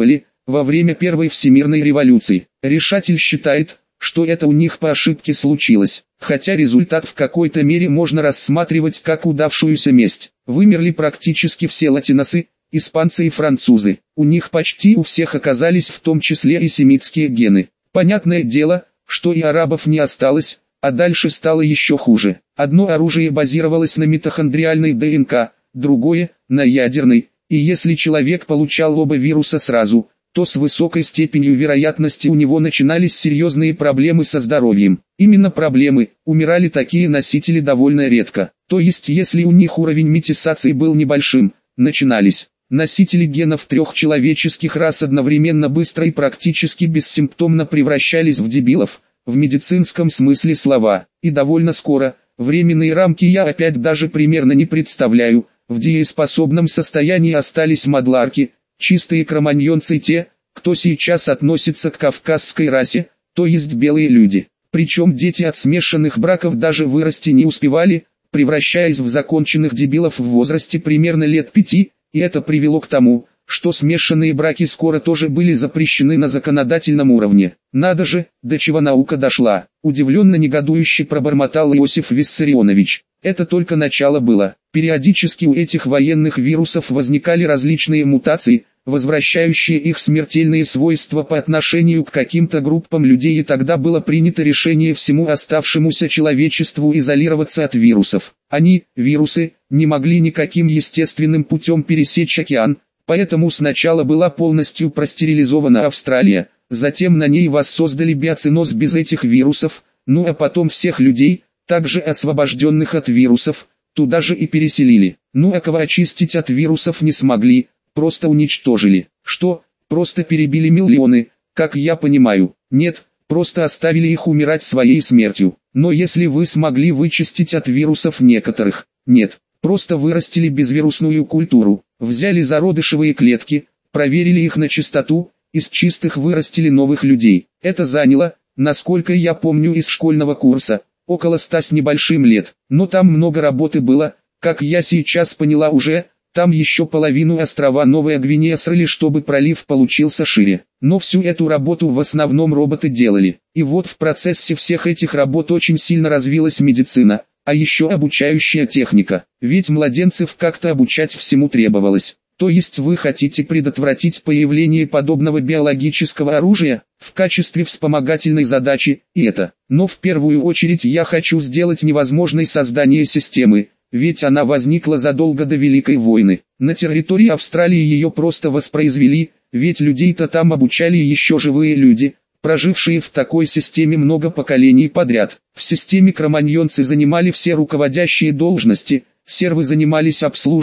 [SPEAKER 1] во время Первой Всемирной революции. Решатель считает, что это у них по ошибке случилось, хотя результат в какой-то мере можно рассматривать как удавшуюся месть. Вымерли практически все латиносы, испанцы и французы. У них почти у всех оказались в том числе и семитские гены. Понятное дело, что и арабов не осталось, а дальше стало еще хуже. Одно оружие базировалось на митохондриальной ДНК, другое – на ядерной, и если человек получал оба вируса сразу, то с высокой степенью вероятности у него начинались серьезные проблемы со здоровьем. Именно проблемы, умирали такие носители довольно редко. То есть если у них уровень метисации был небольшим, начинались. Носители генов трех человеческих рас одновременно быстро и практически бессимптомно превращались в дебилов, в медицинском смысле слова. И довольно скоро, временные рамки я опять даже примерно не представляю, в дееспособном состоянии остались мадларки, чистые кроманьонцы, те, кто сейчас относится к кавказской расе, то есть белые люди. Причем дети от смешанных браков даже вырасти не успевали, превращаясь в законченных дебилов в возрасте примерно лет 5, и это привело к тому, что смешанные браки скоро тоже были запрещены на законодательном уровне. Надо же, до чего наука дошла, удивленно негодующе пробормотал Иосиф Виссарионович. Это только начало было. Периодически у этих военных вирусов возникали различные мутации, возвращающие их смертельные свойства по отношению к каким-то группам людей, и тогда было принято решение всему оставшемуся человечеству изолироваться от вирусов. Они, вирусы, не могли никаким естественным путем пересечь океан, поэтому сначала была полностью простерилизована Австралия, затем на ней воссоздали биоценоз без этих вирусов, ну а потом всех людей, также освобожденных от вирусов, туда же и переселили. Ну а кого очистить от вирусов не смогли, просто уничтожили. Что, просто перебили миллионы, как я понимаю? Нет, просто оставили их умирать своей смертью. Но если вы смогли вычистить от вирусов некоторых, нет, просто вырастили безвирусную культуру, взяли зародышевые клетки, проверили их на чистоту, из чистых вырастили новых людей. Это заняло, насколько я помню из школьного курса, около 100 с небольшим лет. Но там много работы было, как я сейчас поняла уже, там еще половину острова Новая Гвинея срыли, чтобы пролив получился шире. Но всю эту работу в основном роботы делали. И вот в процессе всех этих работ очень сильно развилась медицина, а еще обучающая техника. Ведь младенцев как-то обучать всему требовалось. То есть вы хотите предотвратить появление подобного биологического оружия, в качестве вспомогательной задачи, и это. Но в первую очередь я хочу сделать невозможной создание системы, ведь она возникла задолго до Великой войны. На территории Австралии ее просто воспроизвели, ведь людей-то там обучали еще живые люди, прожившие в такой системе много поколений подряд. В системе кроманьонцы занимали все руководящие должности, сервы занимались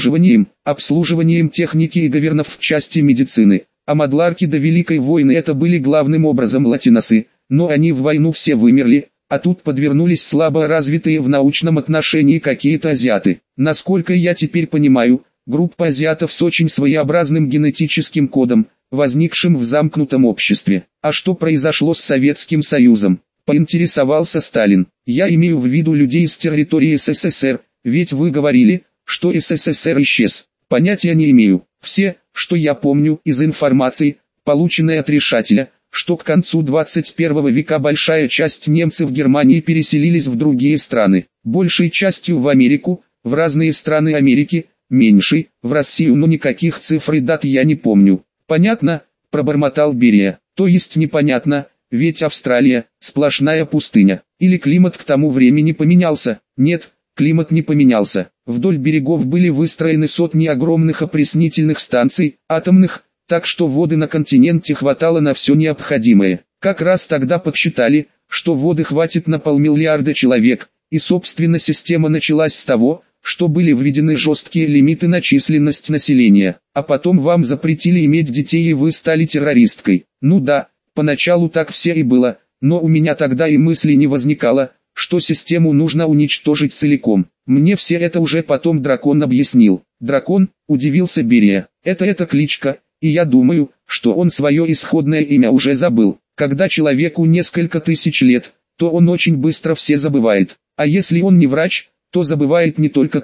[SPEAKER 1] обслуживанием техники и говернов в части медицины, а мадларки до Великой войны это были главным образом латиносы, но они в войну все вымерли, а тут подвернулись слабо развитые в научном отношении какие-то азиаты. Насколько я теперь понимаю, группа азиатов с очень своеобразным генетическим кодом, возникшим в замкнутом обществе. А что произошло с Советским Союзом? Поинтересовался Сталин. Я имею в виду людей с территории СССР, ведь вы говорили, что СССР исчез. Понятия не имею. Все, что я помню из информации, полученной от решателя, что к концу 21 века большая часть немцев Германии переселились в другие страны, большей частью в Америку, в разные страны Америки, меньшей, в Россию, но никаких цифр и дат я не помню. Понятно, пробормотал Берия. То есть непонятно, ведь Австралия – сплошная пустыня. Или климат к тому времени поменялся? Нет, климат не поменялся. Вдоль берегов были выстроены сотни огромных опреснительных станций, атомных, так что воды на континенте хватало на все необходимое. Как раз тогда подсчитали, что воды хватит на 500 миллиарда человек, и собственно система началась с того, что были введены жесткие лимиты на численность населения, а потом вам запретили иметь детей и вы стали террористкой. Ну да, поначалу так все и было, но у меня тогда и мысли не возникало, что систему нужно уничтожить целиком. Мне все это уже потом дракон объяснил. Дракон, удивился Берия, это кличка, и я думаю, что он свое исходное имя уже забыл. Когда человеку несколько тысяч лет, то он очень быстро все забывает, а если он не врач, то забывает не только то,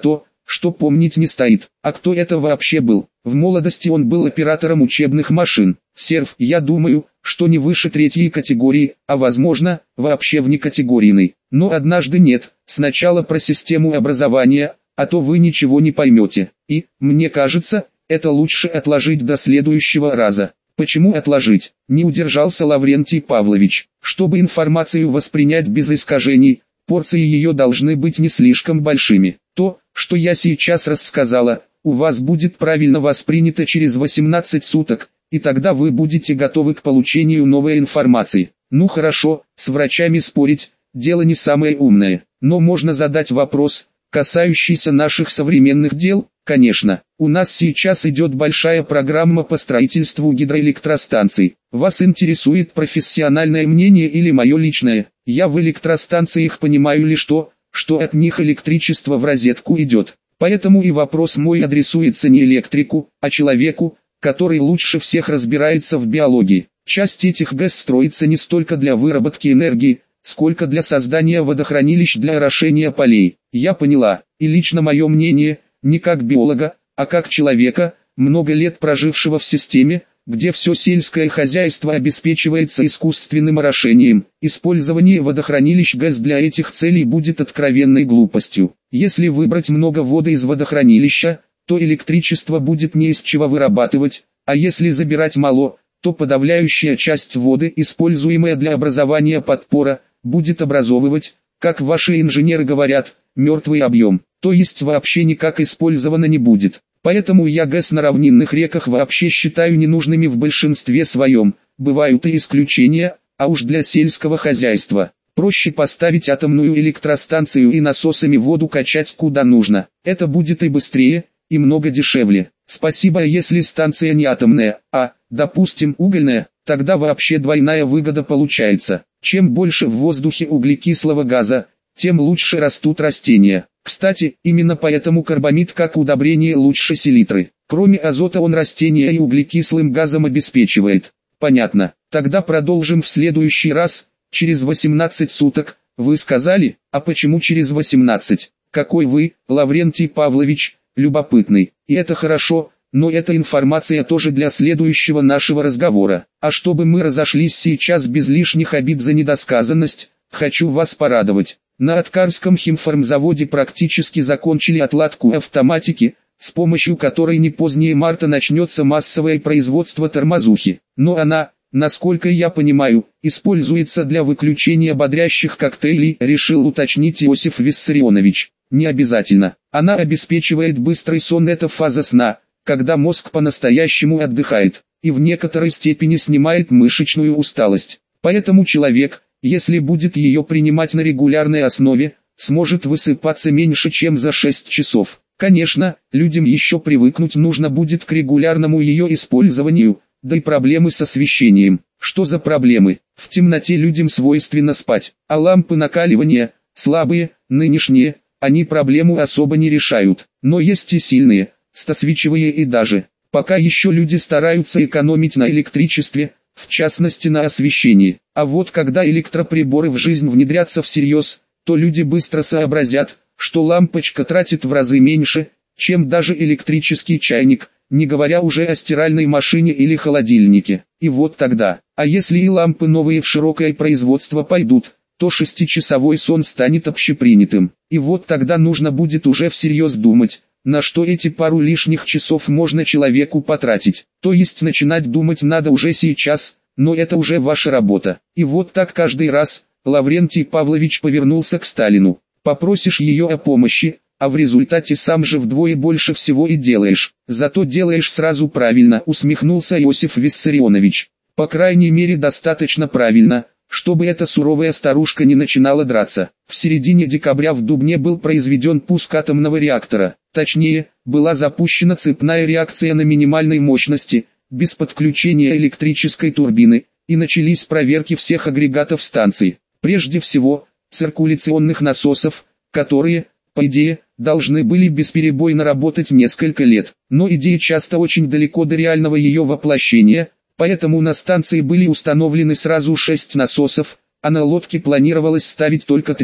[SPEAKER 1] что помнить не стоит. А кто это вообще был? В молодости он был оператором учебных машин. Серв, я думаю, что не выше третьей категории, а возможно, вообще внекатегорийной. Но однажды нет, сначала про систему образования, а то вы ничего не поймете. И, мне кажется, это лучше отложить до следующего раза. Почему отложить? Не удержался Лаврентий Павлович. Чтобы информацию воспринять без искажений, порции ее должны быть не слишком большими. То, что я сейчас рассказала, у вас будет правильно воспринято через 18 суток, и тогда вы будете готовы к получению новой информации. Ну хорошо, с врачами спорить, дело не самое умное, но можно задать вопрос, касающийся наших современных дел. Конечно, у нас сейчас идет большая программа по строительству гидроэлектростанций. Вас интересует профессиональное мнение или мое личное? Я в электростанциях понимаю лишь то, что от них электричество в розетку идет. Поэтому и вопрос мой адресуется не электрику, а человеку, который лучше всех разбирается в биологии. Часть этих ГЭС строится не столько для выработки энергии, сколько для создания водохранилищ для орошения полей. Я поняла, и лично мое мнение, не как биолога, а как человека, много лет прожившего в системе, где все сельское хозяйство обеспечивается искусственным орошением, использование водохранилищ ГЭС для этих целей будет откровенной глупостью. Если выбрать много воды из водохранилища, то электричество будет не из чего вырабатывать, а если забирать мало, то подавляющая часть воды, используемая для образования подпора, будет образовывать, как ваши инженеры говорят, мертвый объем, то есть вообще никак использовано не будет. Поэтому я ГЭС на равнинных реках вообще считаю ненужными в большинстве своем, бывают и исключения, а уж для сельского хозяйства. Проще поставить атомную электростанцию и насосами воду качать куда нужно. Это будет и быстрее, и много дешевле. Спасибо, если станция не атомная, а, допустим, угольная, тогда вообще двойная выгода получается. Чем больше в воздухе углекислого газа, тем лучше растут растения. Кстати, именно поэтому карбамид как удобрение лучше селитры. Кроме азота он растения и углекислым газом обеспечивает. Понятно. Тогда продолжим в следующий раз, через 18 суток. Вы сказали, а почему через 18? Какой вы, Лаврентий Павлович, любопытный. И это хорошо, но эта информация тоже для следующего нашего разговора. А чтобы мы разошлись сейчас без лишних обид за недосказанность, хочу вас порадовать. На Аткарском химфармзаводе практически закончили отладку автоматики, с помощью которой не позднее марта начнется массовое производство тормозухи. Но она, насколько я понимаю, используется для выключения бодрящих коктейлей, решил уточнить Иосиф Виссарионович. Не обязательно. Она обеспечивает быстрый сон, это фаза сна, когда мозг по-настоящему отдыхает, и в некоторой степени снимает мышечную усталость. Поэтому человек, если будет ее принимать на регулярной основе, сможет высыпаться меньше, чем за 6 часов. Конечно, людям еще привыкнуть нужно будет к регулярному ее использованию, да и проблемы с освещением. Что за проблемы? В темноте людям свойственно спать, а лампы накаливания, слабые, нынешние, они проблему особо не решают. Но есть и сильные, стосвечевые и даже. Пока еще люди стараются экономить на электричестве, в частности на освещении. А вот когда электроприборы в жизнь внедрятся всерьез, то люди быстро сообразят, что лампочка тратит в разы меньше, чем даже электрический чайник, не говоря уже о стиральной машине или холодильнике. И вот тогда, а если и лампы новые в широкое производство пойдут, то 6-часовой сон станет общепринятым. И вот тогда нужно будет уже всерьез думать, на что эти пару лишних часов можно человеку потратить. То есть начинать думать надо уже сейчас, но это уже ваша работа. И вот так каждый раз. Лаврентий Павлович повернулся к Сталину. Попросишь ее о помощи, а в результате сам же вдвое больше всего и делаешь. Зато делаешь сразу правильно, усмехнулся Иосиф Виссарионович. По крайней мере достаточно правильно, чтобы эта суровая старушка не начинала драться. В середине декабря в Дубне был произведен пуск атомного реактора. Точнее, была запущена цепная реакция на минимальной мощности, без подключения электрической турбины, и начались проверки всех агрегатов станции. Прежде всего, циркуляционных насосов, которые, по идее, должны были бесперебойно работать несколько лет. Но идея часто очень далеко до реального ее воплощения, поэтому на станции были установлены сразу 6 насосов, а на лодке планировалось ставить только 3.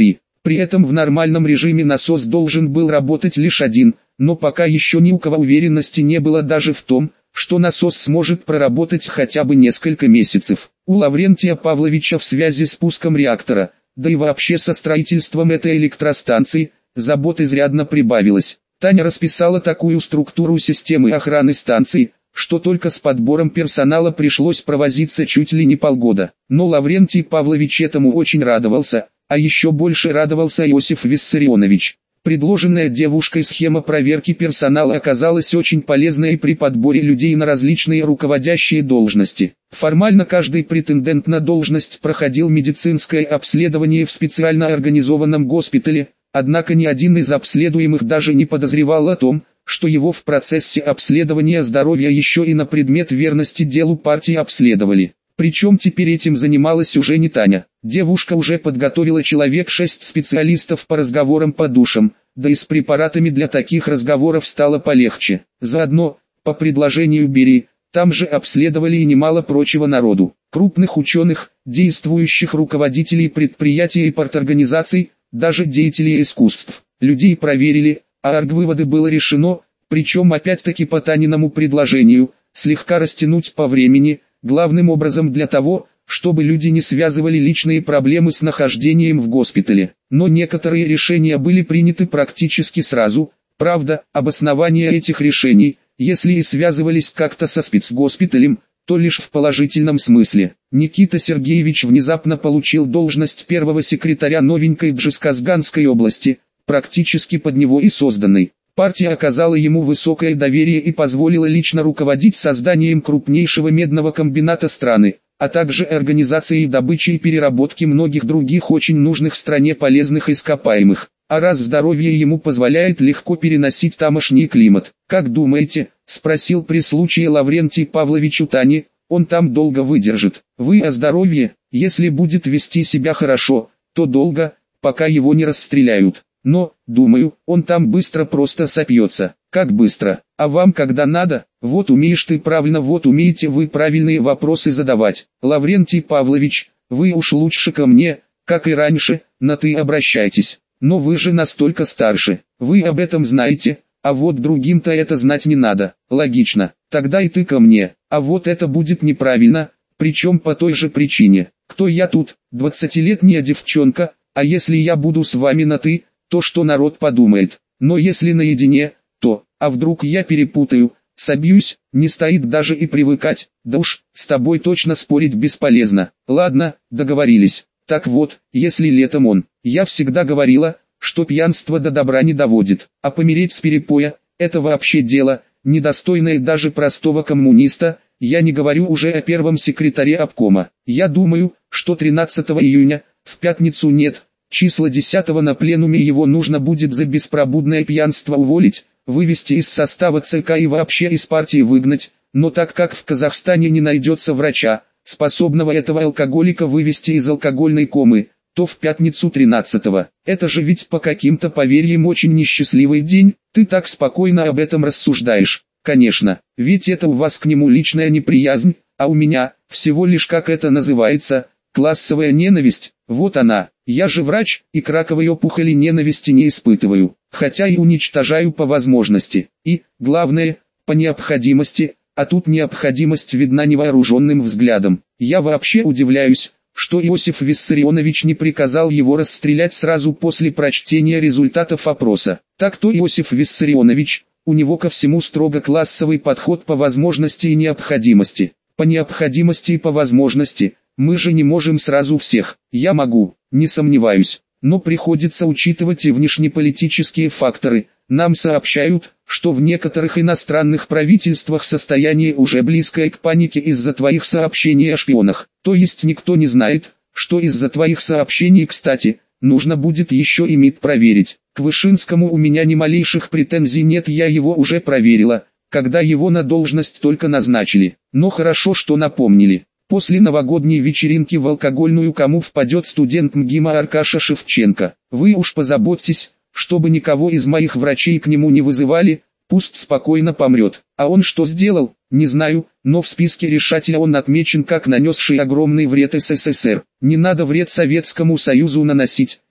[SPEAKER 1] При этом в нормальном режиме насос должен был работать лишь один, но пока еще ни у кого уверенности не было даже в том, что насос сможет проработать хотя бы несколько месяцев. У Лаврентия Павловича в связи с пуском реактора, да и вообще со строительством этой электростанции, забот изрядно прибавилось. Таня расписала такую структуру системы охраны станции, что только с подбором персонала пришлось провозиться чуть ли не полгода. Но Лаврентий Павлович этому очень радовался, а еще больше радовался Иосиф Виссарионович. Предложенная девушкой схема проверки персонала оказалась очень полезной при подборе людей на различные руководящие должности. Формально каждый претендент на должность проходил медицинское обследование в специально организованном госпитале, однако ни один из обследуемых даже не подозревал о том, что его в процессе обследования здоровья еще и на предмет верности делу партии обследовали. Причем теперь этим занималась уже не Таня. Девушка уже подготовила человек 6 специалистов по разговорам по душам, да и с препаратами для таких разговоров стало полегче. Заодно, по предложению Берии, там же обследовали и немало прочего народу. Крупных ученых, действующих руководителей предприятий и парторганизаций, даже деятелей искусств. Людей проверили, а оргвыводы было решено, причем опять-таки по Таниному предложению, слегка растянуть по времени, главным образом для того, чтобы люди не связывали личные проблемы с нахождением в госпитале. Но некоторые решения были приняты практически сразу, правда, обоснования этих решений, если и связывались как-то со спецгоспиталем, то лишь в положительном смысле. Никита Сергеевич внезапно получил должность первого секретаря новенькой Бжесказганской области, практически под него и созданной. Партия оказала ему высокое доверие и позволила лично руководить созданием крупнейшего медного комбината страны, а также организацией добычи и переработки многих других очень нужных стране полезных ископаемых. А раз здоровье ему позволяет легко переносить тамошний климат. «Как думаете?» – спросил при случае Лаврентий Павлович у Тани, «он там долго выдержит?» «Вы о здоровье, если будет вести себя хорошо, то долго, пока его не расстреляют. Но, думаю, он там быстро просто сопьется». «Как быстро? А вам когда надо? Вот умеешь ты правильно, вот умеете вы правильные вопросы задавать. Лаврентий Павлович, вы уж лучше ко мне, как и раньше, на «ты» обращайтесь. Но вы же настолько старше, вы об этом знаете, а вот другим-то это знать не надо». «Логично, тогда и ты ко мне, а вот это будет неправильно, причем по той же причине. Кто я тут, 20-летняя девчонка, а если я буду с вами на «ты», то что народ подумает? Но если наедине, то, а вдруг я перепутаю, собьюсь, не стоит даже и привыкать. Да уж, с тобой точно спорить бесполезно. Ладно, договорились. Так вот, если летом он, я всегда говорила, что пьянство до добра не доводит, а помереть с перепоя, это вообще дело, недостойное даже простого коммуниста, я не говорю уже о первом секретаре обкома. Я думаю, что 13 июня, в пятницу нет, числа 10 на пленуме его нужно будет за беспробудное пьянство уволить, вывести из состава ЦК и вообще из партии выгнать, но так как в Казахстане не найдется врача, способного этого алкоголика вывести из алкогольной комы, то в пятницу 13-го. Это же ведь по каким-то поверьям очень несчастливый день, ты так спокойно об этом рассуждаешь. Конечно, ведь это у вас к нему личная неприязнь, а у меня, всего лишь как это называется, классовая ненависть. Вот она, я же врач, и к раковой опухоли ненависти не испытываю, хотя и уничтожаю по возможности. И, главное, по необходимости, а тут необходимость видна невооруженным взглядом. Я вообще удивляюсь, что Иосиф Виссарионович не приказал его расстрелять сразу после прочтения результатов опроса. Так-то Иосиф Виссарионович, у него ко всему строго классовый подход по возможности и необходимости. По необходимости и по возможности, мы же не можем сразу всех. Я могу, не сомневаюсь, но приходится учитывать и внешнеполитические факторы. Нам сообщают, что в некоторых иностранных правительствах состояние уже близкое к панике из-за твоих сообщений о шпионах. То есть никто не знает, что из-за твоих сообщений, кстати, нужно будет еще и МИД проверить. К Вышинскому у меня ни малейших претензий нет, я его уже проверила, когда его на должность только назначили. Но хорошо, что напомнили. После новогодней вечеринки в алкогольную кому впадет студент МГИМО Аркаша Шевченко. Вы уж позаботьтесь, чтобы никого из моих врачей к нему не вызывали, пусть спокойно помрет. А он что сделал, не знаю, но в списке решателя он отмечен как нанесший огромный вред СССР. Не надо вред Советскому Союзу наносить,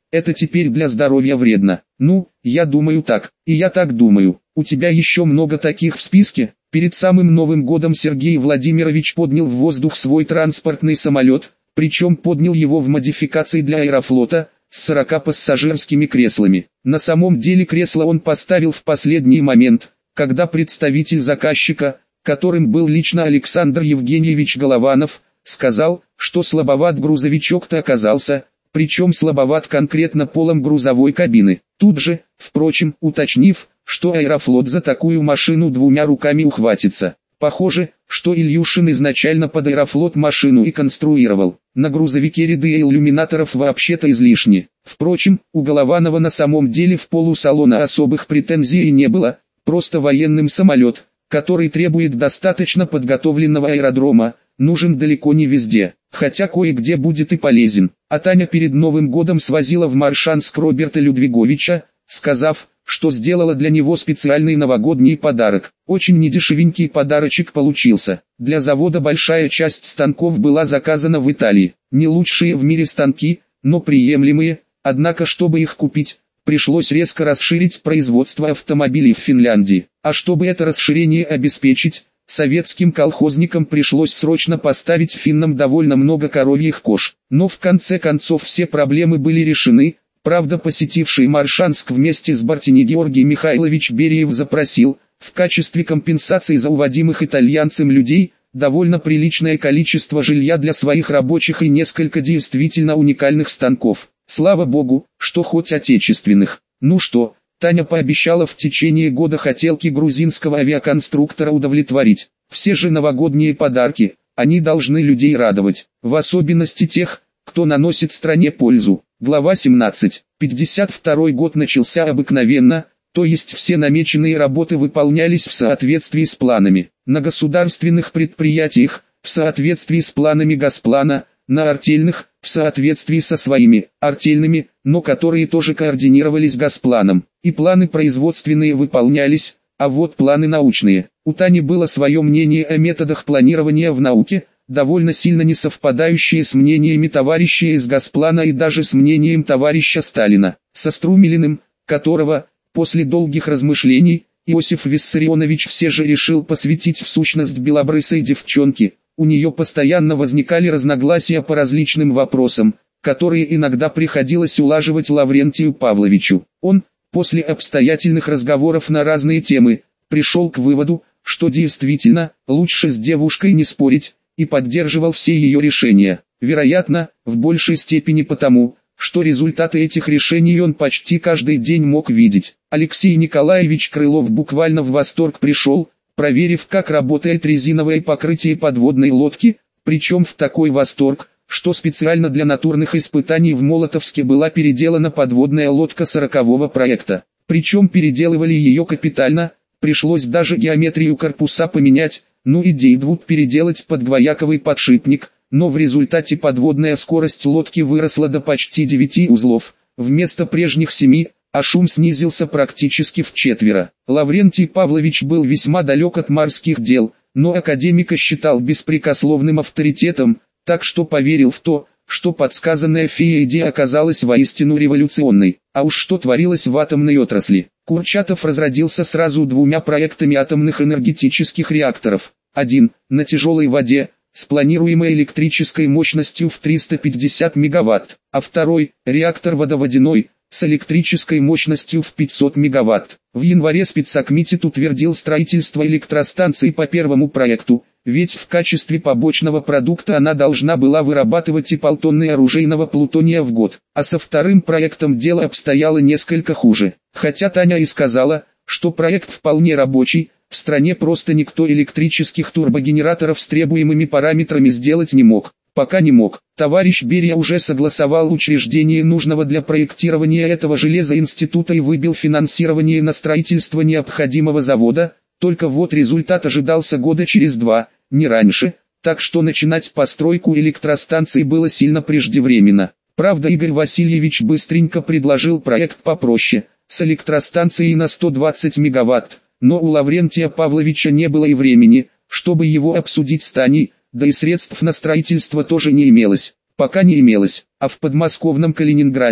[SPEAKER 1] это теперь для здоровья вредно. Ну, я думаю так, и я так думаю. У тебя еще много таких в списке? Перед самым Новым годом Сергей Владимирович поднял в воздух свой транспортный самолет, причем поднял его в модификации для Аэрофлота, с 40 пассажирскими креслами. На самом деле кресло он поставил в последний момент, когда представитель заказчика, которым был лично Александр Евгеньевич Голованов, сказал, что слабоват грузовичок-то оказался, причем слабоват конкретно полом грузовой кабины. Тут же, впрочем, уточнив, что Аэрофлот за такую машину двумя руками ухватится. Похоже, что Ильюшин изначально под Аэрофлот машину и конструировал. На грузовике ряды иллюминаторов вообще-то излишни. Впрочем, у Голованова на самом деле в полусалона особых претензий не было, просто военным самолет, который требует достаточно подготовленного аэродрома, нужен далеко не везде, хотя кое-где будет и полезен. А Таня перед Новым годом свозила в Моршанск Роберта Людвиговича, сказав, что сделала для него специальный новогодний подарок. Очень недешевенький подарочек получился. Для завода большая часть станков была заказана в Италии. Не лучшие в мире станки, но приемлемые, однако чтобы их купить, пришлось резко расширить производство автомобилей в Финляндии. А чтобы это расширение обеспечить, советским колхозникам пришлось срочно поставить финнам довольно много коровьих кож. Но в конце концов все проблемы были решены. Правда, посетивший Моршанск вместе с Бартини Георгий Михайлович Бериев запросил, в качестве компенсации за уводимых итальянцем людей, довольно приличное количество жилья для своих рабочих и несколько действительно уникальных станков. Слава богу, что хоть отечественных. Ну что, Таня пообещала в течение года хотелки грузинского авиаконструктора удовлетворить. Все же новогодние подарки, они должны людей радовать, в особенности тех, кто наносит стране пользу. Глава 17. 52 год начался обыкновенно, то есть все намеченные работы выполнялись в соответствии с планами. На государственных предприятиях, в соответствии с планами Госплана, на артельных, в соответствии со своими, артельными, но которые тоже координировались Госпланом. И планы производственные выполнялись, а вот планы научные. У Тани было свое мнение о методах планирования в науке, довольно сильно не совпадающие с мнениями товарища из Госплана и даже с мнением товарища Сталина. Со Струмилиным, которого, после долгих размышлений, Иосиф Виссарионович все же решил посвятить в сущность белобрысой девчонки, у нее постоянно возникали разногласия по различным вопросам, которые иногда приходилось улаживать Лаврентию Павловичу. Он, после обстоятельных разговоров на разные темы, пришел к выводу, что действительно, лучше с девушкой не спорить, и поддерживал все ее решения. Вероятно, в большей степени потому, что результаты этих решений он почти каждый день мог видеть. Алексей Николаевич Крылов буквально в восторг пришел, проверив, как работает резиновое покрытие подводной лодки, причем в такой восторг, что специально для натурных испытаний в Молотовске была переделана подводная лодка 40-го проекта. Причем переделывали ее капитально, пришлось даже геометрию корпуса поменять, ну и Дейдвуд переделать под двояковый подшипник, но в результате подводная скорость лодки выросла до почти 9 узлов, вместо прежних 7, а шум снизился практически вчетверо. Лаврентий Павлович был весьма далек от морских дел, но академика считал беспрекословным авторитетом, так что поверил в то, что подсказанная феей идея оказалась воистину революционной. А уж что творилось в атомной отрасли. Курчатов разродился сразу двумя проектами атомных энергетических реакторов. Один, на тяжелой воде, с планируемой электрической мощностью в 350 мегаватт, а второй, реактор водоводяной, с электрической мощностью в 500 мегаватт. В январе спецкомитет утвердил строительство электростанции по первому проекту, ведь в качестве побочного продукта она должна была вырабатывать и полтонны оружейного плутония в год. А со вторым проектом дело обстояло несколько хуже. Хотя Таня и сказала, что проект вполне рабочий, в стране просто никто электрических турбогенераторов с требуемыми параметрами сделать не мог. Пока не мог. Товарищ Берия уже согласовал учреждение нужного для проектирования этого железа института и выбил финансирование на строительство необходимого завода, только вот результат ожидался года через 2, не раньше, так что начинать постройку электростанции было сильно преждевременно. Правда, Игорь Васильевич быстренько предложил проект попроще, с электростанцией на 120 мегаватт, но у Лаврентия Павловича не было и времени, чтобы его обсудить с Таней, да и средств на строительство тоже не имелось, пока не имелось, а в подмосковном Калининграде,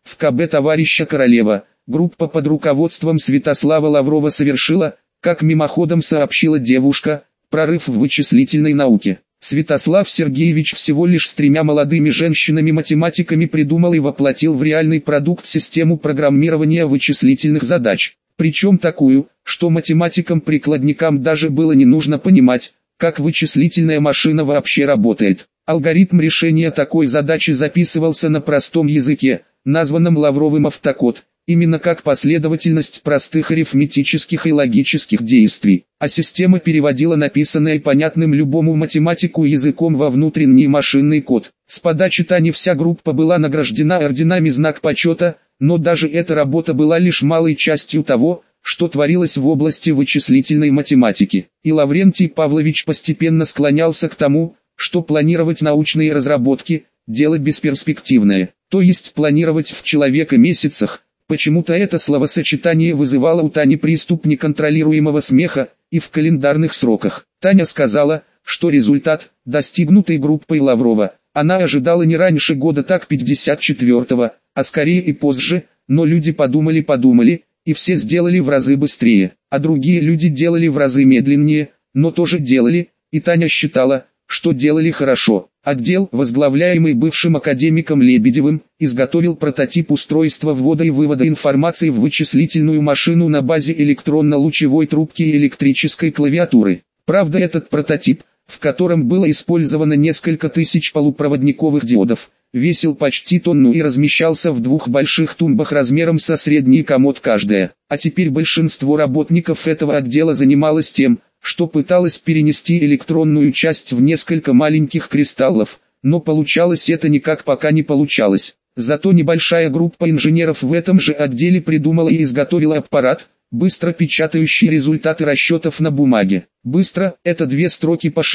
[SPEAKER 1] в КБ товарища Королева, группа под руководством Святослава Лаврова совершила, как мимоходом сообщила девушка, прорыв в вычислительной науке. Святослав Сергеевич всего лишь с 3 молодыми женщинами-математиками придумал и воплотил в реальный продукт систему программирования вычислительных задач. Причем такую, что математикам-прикладникам даже было не нужно понимать, как вычислительная машина вообще работает. Алгоритм решения такой задачи записывался на простом языке, названном Лавровым автокод, именно как последовательность простых арифметических и логических действий, а система переводила написанное понятным любому математику языком во внутренний машинный код. С подачи Тани вся группа была награждена орденами «Знак почета», но даже эта работа была лишь малой частью того, что творилось в области вычислительной математики. И Лаврентий Павлович постепенно склонялся к тому, что планировать научные разработки – дело бесперспективное, то есть планировать в человека месяцах. Почему-то это словосочетание вызывало у Тани приступ неконтролируемого смеха, и в календарных сроках. Таня сказала, что результат, достигнутый группой Лаврова, она ожидала не раньше года так 54-го, а скорее и позже, но люди подумали, и все сделали в разы быстрее, а другие люди делали в разы медленнее, но тоже делали, и Таня считала, что делали хорошо. Отдел, возглавляемый бывшим академиком Лебедевым, изготовил прототип устройства ввода и вывода информации в вычислительную машину на базе электронно-лучевой трубки и электрической клавиатуры. Правда, этот прототип, в котором было использовано несколько тысяч полупроводниковых диодов, весил почти тонну и размещался в 2 больших тумбах размером со средний комод каждая. А теперь большинство работников этого отдела занималось тем, что пыталось перенести электронную часть в несколько маленьких кристаллов, но получалось это никак пока не получалось. Зато небольшая группа инженеров в этом же отделе придумала и изготовила аппарат, быстро печатающий результаты расчетов на бумаге. Быстро – это 2 строки по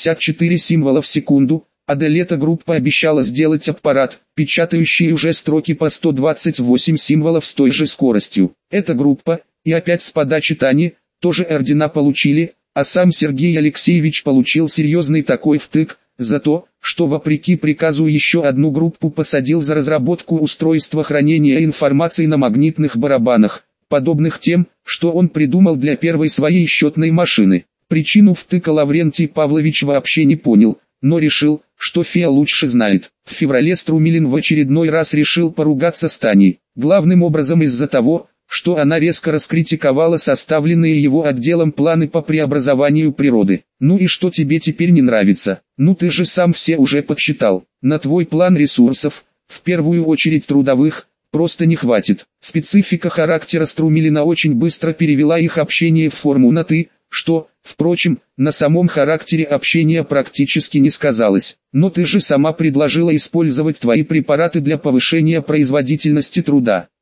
[SPEAKER 1] 64 символа в секунду, а до лета группа обещала сделать аппарат, печатающий уже строки по 128 символов с той же скоростью. Эта группа, и опять с подачи Тани, тоже ордена получили, а сам Сергей Алексеевич получил серьезный такой втык, за то, что вопреки приказу еще одну группу посадил за разработку устройства хранения информации на магнитных барабанах, подобных тем, что он придумал для первой своей счетной машины. Причину втыка Лаврентий Павлович вообще не понял, но решил, что фея лучше знает. В феврале Струмилин в очередной раз решил поругаться с Таней, главным образом из-за того, что она резко раскритиковала составленные его отделом планы по преобразованию природы. «Ну и что тебе теперь не нравится? Ну ты же сам все уже подсчитал. На твой план ресурсов, в первую очередь трудовых, просто не хватит». Специфика характера Струмилина очень быстро перевела их общение в форму на «ты», что, впрочем, на самом характере общения практически не сказалось. «Но ты же сама предложила использовать твои препараты для повышения производительности труда.